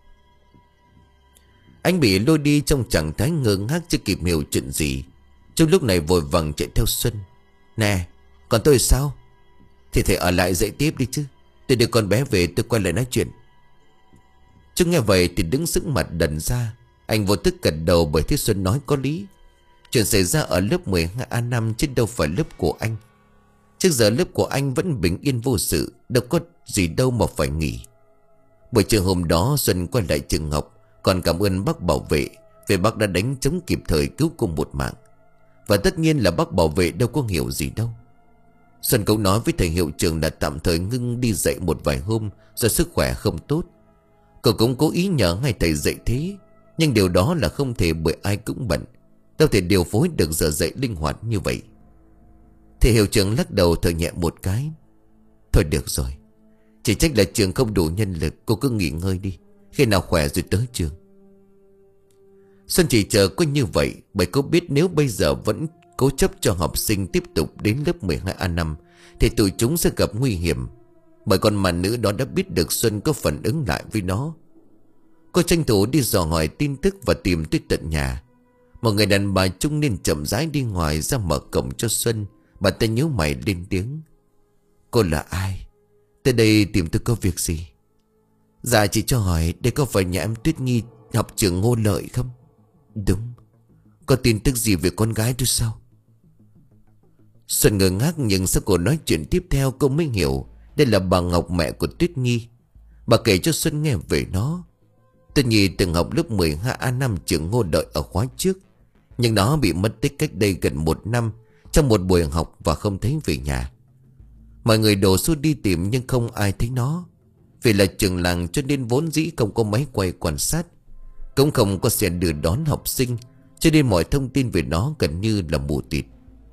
Anh bị lôi đi trong trạng thái ngơ ngác chưa kịp hiểu chuyện gì. Trong lúc này vội vàng chạy theo Xuân: "Nè, còn tôi sao?" "Thì thầy ở lại dạy tiếp đi chứ. Tôi đưa con bé về tôi quay lại nói chuyện." Trung nghe vậy thì đứng sững mặt đần ra. Anh vô thức gật đầu bởi thấy Xuân nói có lý. Chuyện xảy ra ở lớp mười hai A năm chứ đâu phải lớp của anh. Trước giờ lớp của anh vẫn bình yên vô sự, đâu có gì đâu mà phải nghỉ. Buổi chiều hôm đó Xuân quay lại trường học, còn cảm ơn bác bảo vệ vì bác đã đánh trống kịp thời cứu cô một mạng. Và tất nhiên là bác bảo vệ đâu có hiểu gì đâu. Xuân cũng nói với thầy hiệu trưởng là tạm thời ngưng đi dạy một vài hôm do sức khỏe không tốt. Cậu cũng cố ý nhờ hai thầy dạy thế, nhưng điều đó là không thể bởi ai cũng bận, đâu thể điều phối được giờ dạy linh hoạt như vậy. Thầy hiệu trưởng lắc đầu thở nhẹ một cái: "Thôi được rồi, chỉ trách là trường không đủ nhân lực. Cô cứ nghỉ ngơi đi, khi nào khỏe rồi tới trường." Xuân chỉ chờ có như vậy, bởi cô biết nếu bây giờ vẫn cố chấp cho học sinh tiếp tục đến lớp mười hai A năm thì tụi chúng sẽ gặp nguy hiểm. Bởi con mà nữ đó đã biết được Xuân có phản ứng lại với nó. Cô tranh thủ đi dò hỏi tin tức và tìm tới tận nhà. Một người đàn bà trung niên chậm rãi đi ngoài ra mở cổng cho Xuân. Bà ta nhíu mày lên tiếng. Cô là ai? Tới đây tìm tôi có việc gì? Dạ chị cho hỏi, đây có phải nhà em Tuyết Nhi học trường Ngô Lợi không? Đúng. Có tin tức gì về con gái tôi sao? Xuân ngơ ngác, nhưng sau cuộc nói chuyện tiếp theo cô mới hiểu đây là bà Ngọc, mẹ của Tuyết Nhi. Bà kể cho Xuân nghe về nó. Tuyết Nhi từng học lớp mười hai A năm trường Ngô Lợi ở khóa trước, nhưng nó bị mất tích cách đây gần một năm trong một buổi học và không thấy về nhà. Mọi người đổ xô đi tìm nhưng không ai thấy nó. Vì là trường làng cho nên vốn dĩ không có máy quay quan sát, cũng không có xe đưa đón học sinh, cho nên mọi thông tin về nó gần như là mù tịt.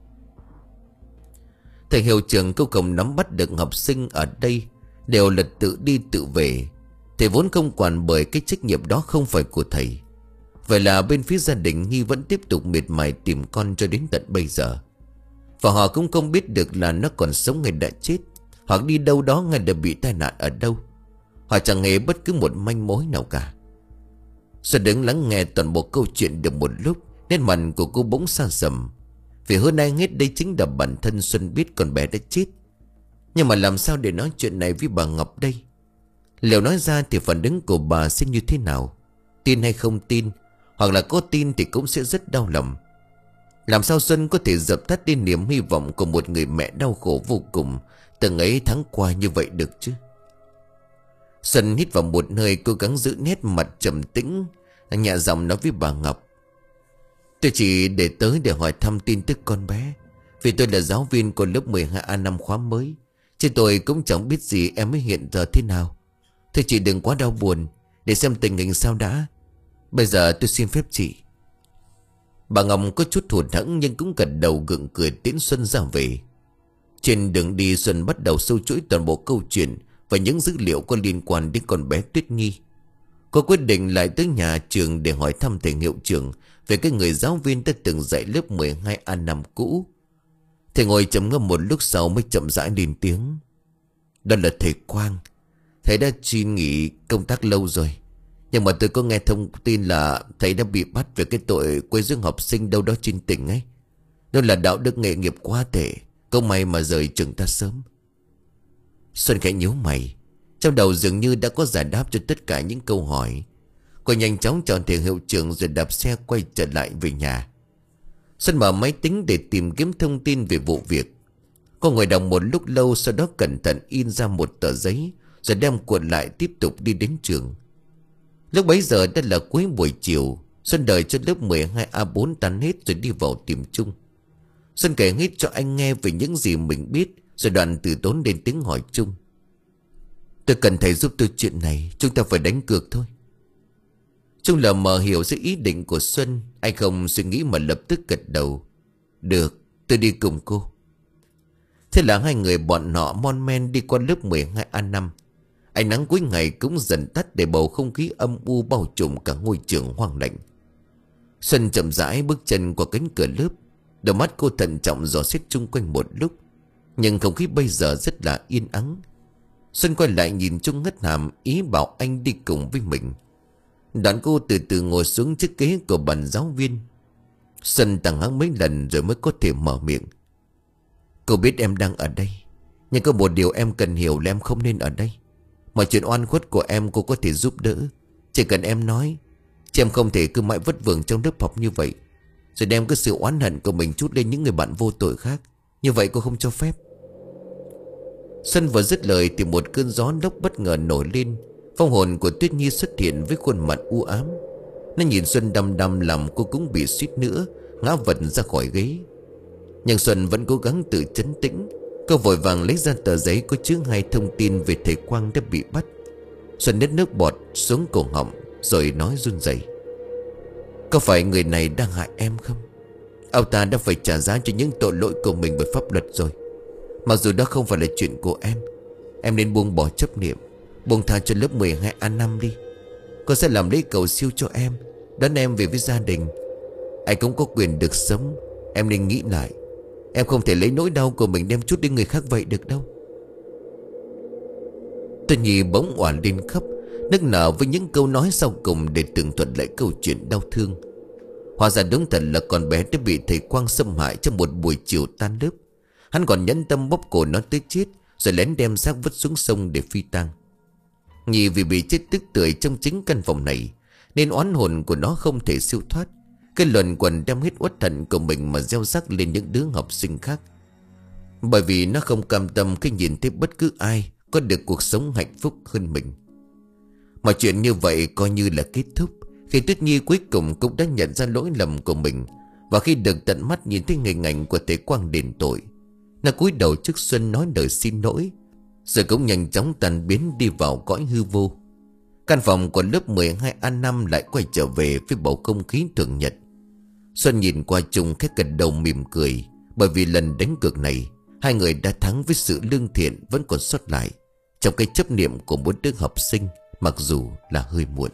Thầy hiệu trưởng cũng không nắm bắt được học sinh ở đây đều là tự đi tự về. Thầy vốn không quản bởi cái trách nhiệm đó không phải của thầy. Vậy là bên phía gia đình Nhi vẫn tiếp tục miệt mài tìm con cho đến tận bây giờ. Và họ cũng không biết được là nó còn sống hay đã chết, hoặc đi đâu đó ngay đã bị tai nạn ở đâu. Họ chẳng hề bất cứ một manh mối nào cả. Xuân đứng lắng nghe toàn bộ câu chuyện được một lúc, nét mặt của cô bỗng xa sầm. Vì hơn ai hết đây chính là bản thân Xuân biết con bé đã chết. Nhưng mà làm sao để nói chuyện này với bà Ngọc đây? Liệu nói ra thì phản ứng của bà sẽ như thế nào? Tin hay không tin? Hoặc là có tin thì cũng sẽ rất đau lòng. Làm sao Xuân có thể dập tắt đi niềm hy vọng của một người mẹ đau khổ vô cùng từng ấy tháng qua như vậy được chứ? Xuân hít vào một hơi, cố gắng giữ nét mặt trầm tĩnh, nhẹ giọng nói với bà Ngọc. Tôi chỉ để tới để hỏi thăm tin tức con bé, vì tôi là giáo viên của lớp mười hai A năm khóa mới, chứ tôi cũng chẳng biết gì em ấy hiện giờ thế nào. Thôi chị đừng quá đau buồn, để xem tình hình sao đã. Bây giờ tôi xin phép chị. Bà Ngọc có chút hụt hẫng nhưng cũng gật đầu gượng cười tiễn Xuân ra về. Trên đường đi, Xuân bắt đầu sâu chuỗi toàn bộ câu chuyện và những dữ liệu có liên quan đến con bé Tuyết Nhi. Cô quyết định lại tới nhà trường để hỏi thăm thầy hiệu trưởng về cái người giáo viên đã từng dạy lớp mười hai A năm cũ. Thầy ngồi trầm ngâm một lúc sau mới chậm rãi lên tiếng. Đó là thầy Quang. Thầy đã suy nghĩ công tác lâu rồi, nhưng mà tôi có nghe thông tin là thầy đã bị bắt về cái tội quấy rối học sinh đâu đó trên tỉnh ấy. Đó là đạo đức nghề nghiệp quá tệ, không may mà rời trường ta sớm. Xuân khẽ nhíu mày, trong đầu dường như đã có giải đáp cho tất cả những câu hỏi. Cô nhanh chóng chọn thầy hiệu trưởng rồi đạp xe quay trở lại về nhà. Xuân mở máy tính để tìm kiếm thông tin về vụ việc. Cô ngồi đọc một lúc lâu, sau đó cẩn thận in ra một tờ giấy rồi đem cuộn lại tiếp tục đi đến trường. Lúc bấy giờ đã là cuối buổi chiều. Xuân đợi cho lớp mười hai A bốn tan hết rồi đi vào tìm Trung. Xuân kể hết cho anh nghe về những gì mình biết, rồi đoạn từ tốn đến tiếng hỏi Trung. Tôi cần thầy giúp tôi chuyện này, chúng ta phải đánh cược thôi. Trung lờ mờ hiểu sự ý định của Xuân. Anh không suy nghĩ mà lập tức gật đầu. Được, tôi đi cùng cô. Thế là hai người bọn họ mon men đi qua lớp mười hai A năm. Ánh nắng cuối ngày cũng dần tắt để bầu không khí âm u bao trùm cả ngôi trường hoang lạnh. Xuân chậm rãi bước chân qua cánh cửa lớp. Đôi mắt cô thận trọng dò xét chung quanh một lúc, nhưng không khí bây giờ rất là yên ắng. Xuân quay lại nhìn Trung ngất hàm, ý bảo anh đi cùng với mình. Đoạn cô từ từ ngồi xuống chiếc ghế của bàn giáo viên. Xuân tăng hắng mấy lần rồi mới có thể mở miệng. Cô biết em đang ở đây, nhưng có một điều em cần hiểu là em không nên ở đây. Mọi chuyện oan khuất của em cô có thể giúp đỡ, chỉ cần em nói. Chứ em không thể cứ mãi vất vưởng trong lớp học như vậy, rồi đem cái sự oán hận của mình trút lên những người bạn vô tội khác. Như vậy cô không cho phép. Xuân vừa dứt lời thì một cơn gió lốc bất ngờ nổi lên. Phong hồn của Tuyết Nhi xuất hiện với khuôn mặt u ám. Nó nhìn Xuân đăm đăm làm cô cũng bị suýt nữa ngã vật ra khỏi ghế. Nhưng Xuân vẫn cố gắng tự trấn tĩnh. Cô vội vàng lấy ra tờ giấy có chứa hai thông tin về thầy Quang đã bị bắt. Xuân nết nước bọt xuống cổ họng rồi nói run rẩy. Có phải người này đang hại em không? Ông ta đã phải trả giá cho những tội lỗi của mình bởi pháp luật rồi. Mặc dù đó không phải là chuyện của em, em nên buông bỏ chấp niệm, buông tha cho lớp mười hai A năm đi. Cô sẽ làm lễ cầu siêu cho em, đón em về với gia đình. Anh cũng có quyền được sống. Em nên nghĩ lại. Em không thể lấy nỗi đau của mình đem chút đến người khác vậy được đâu. Tuyết Nhi bỗng òa lên khóc, nức nở với những câu nói sau cùng để tường thuật lại câu chuyện đau thương. Hóa ra đúng thật là con bé đã bị thầy Quang xâm hại trong một buổi chiều tan lớp. Hắn còn nhẫn tâm bóp cổ nó tới chết, rồi lén đem xác vứt xuống sông để phi tang. Nhì vì bị chết tức tưởi trong chính căn phòng này, nên oán hồn của nó không thể siêu thoát. Cái luẩn quẩn đem hết uất hận của mình mà gieo rắc lên những đứa học sinh khác. Bởi vì nó không cam tâm khi nhìn thấy bất cứ ai có được cuộc sống hạnh phúc hơn mình. Mọi chuyện như vậy coi như là kết thúc khi Tuyết Nhi cuối cùng cũng đã nhận ra lỗi lầm của mình. Và khi được tận mắt nhìn thấy hình ảnh của thầy Quang đền tội, nó cúi đầu trước Xuân nói lời xin lỗi, rồi cũng nhanh chóng tan biến đi vào cõi hư vô. Căn phòng của lớp mười hai A năm lại quay trở về với bầu không khí thường nhật. Xuân nhìn qua Trung khẽ gật đầu mỉm cười, bởi vì lần đánh cược này hai người đã thắng với sự lương thiện vẫn còn sót lại trong cái chấp niệm của một đứa học sinh, mặc dù là hơi muộn.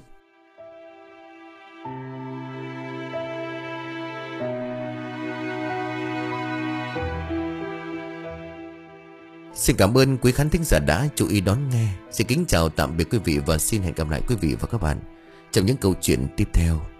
Xin cảm ơn quý khán thính giả đã chú ý đón nghe. Xin kính chào tạm biệt quý vị và xin hẹn gặp lại quý vị và các bạn trong những câu chuyện tiếp theo.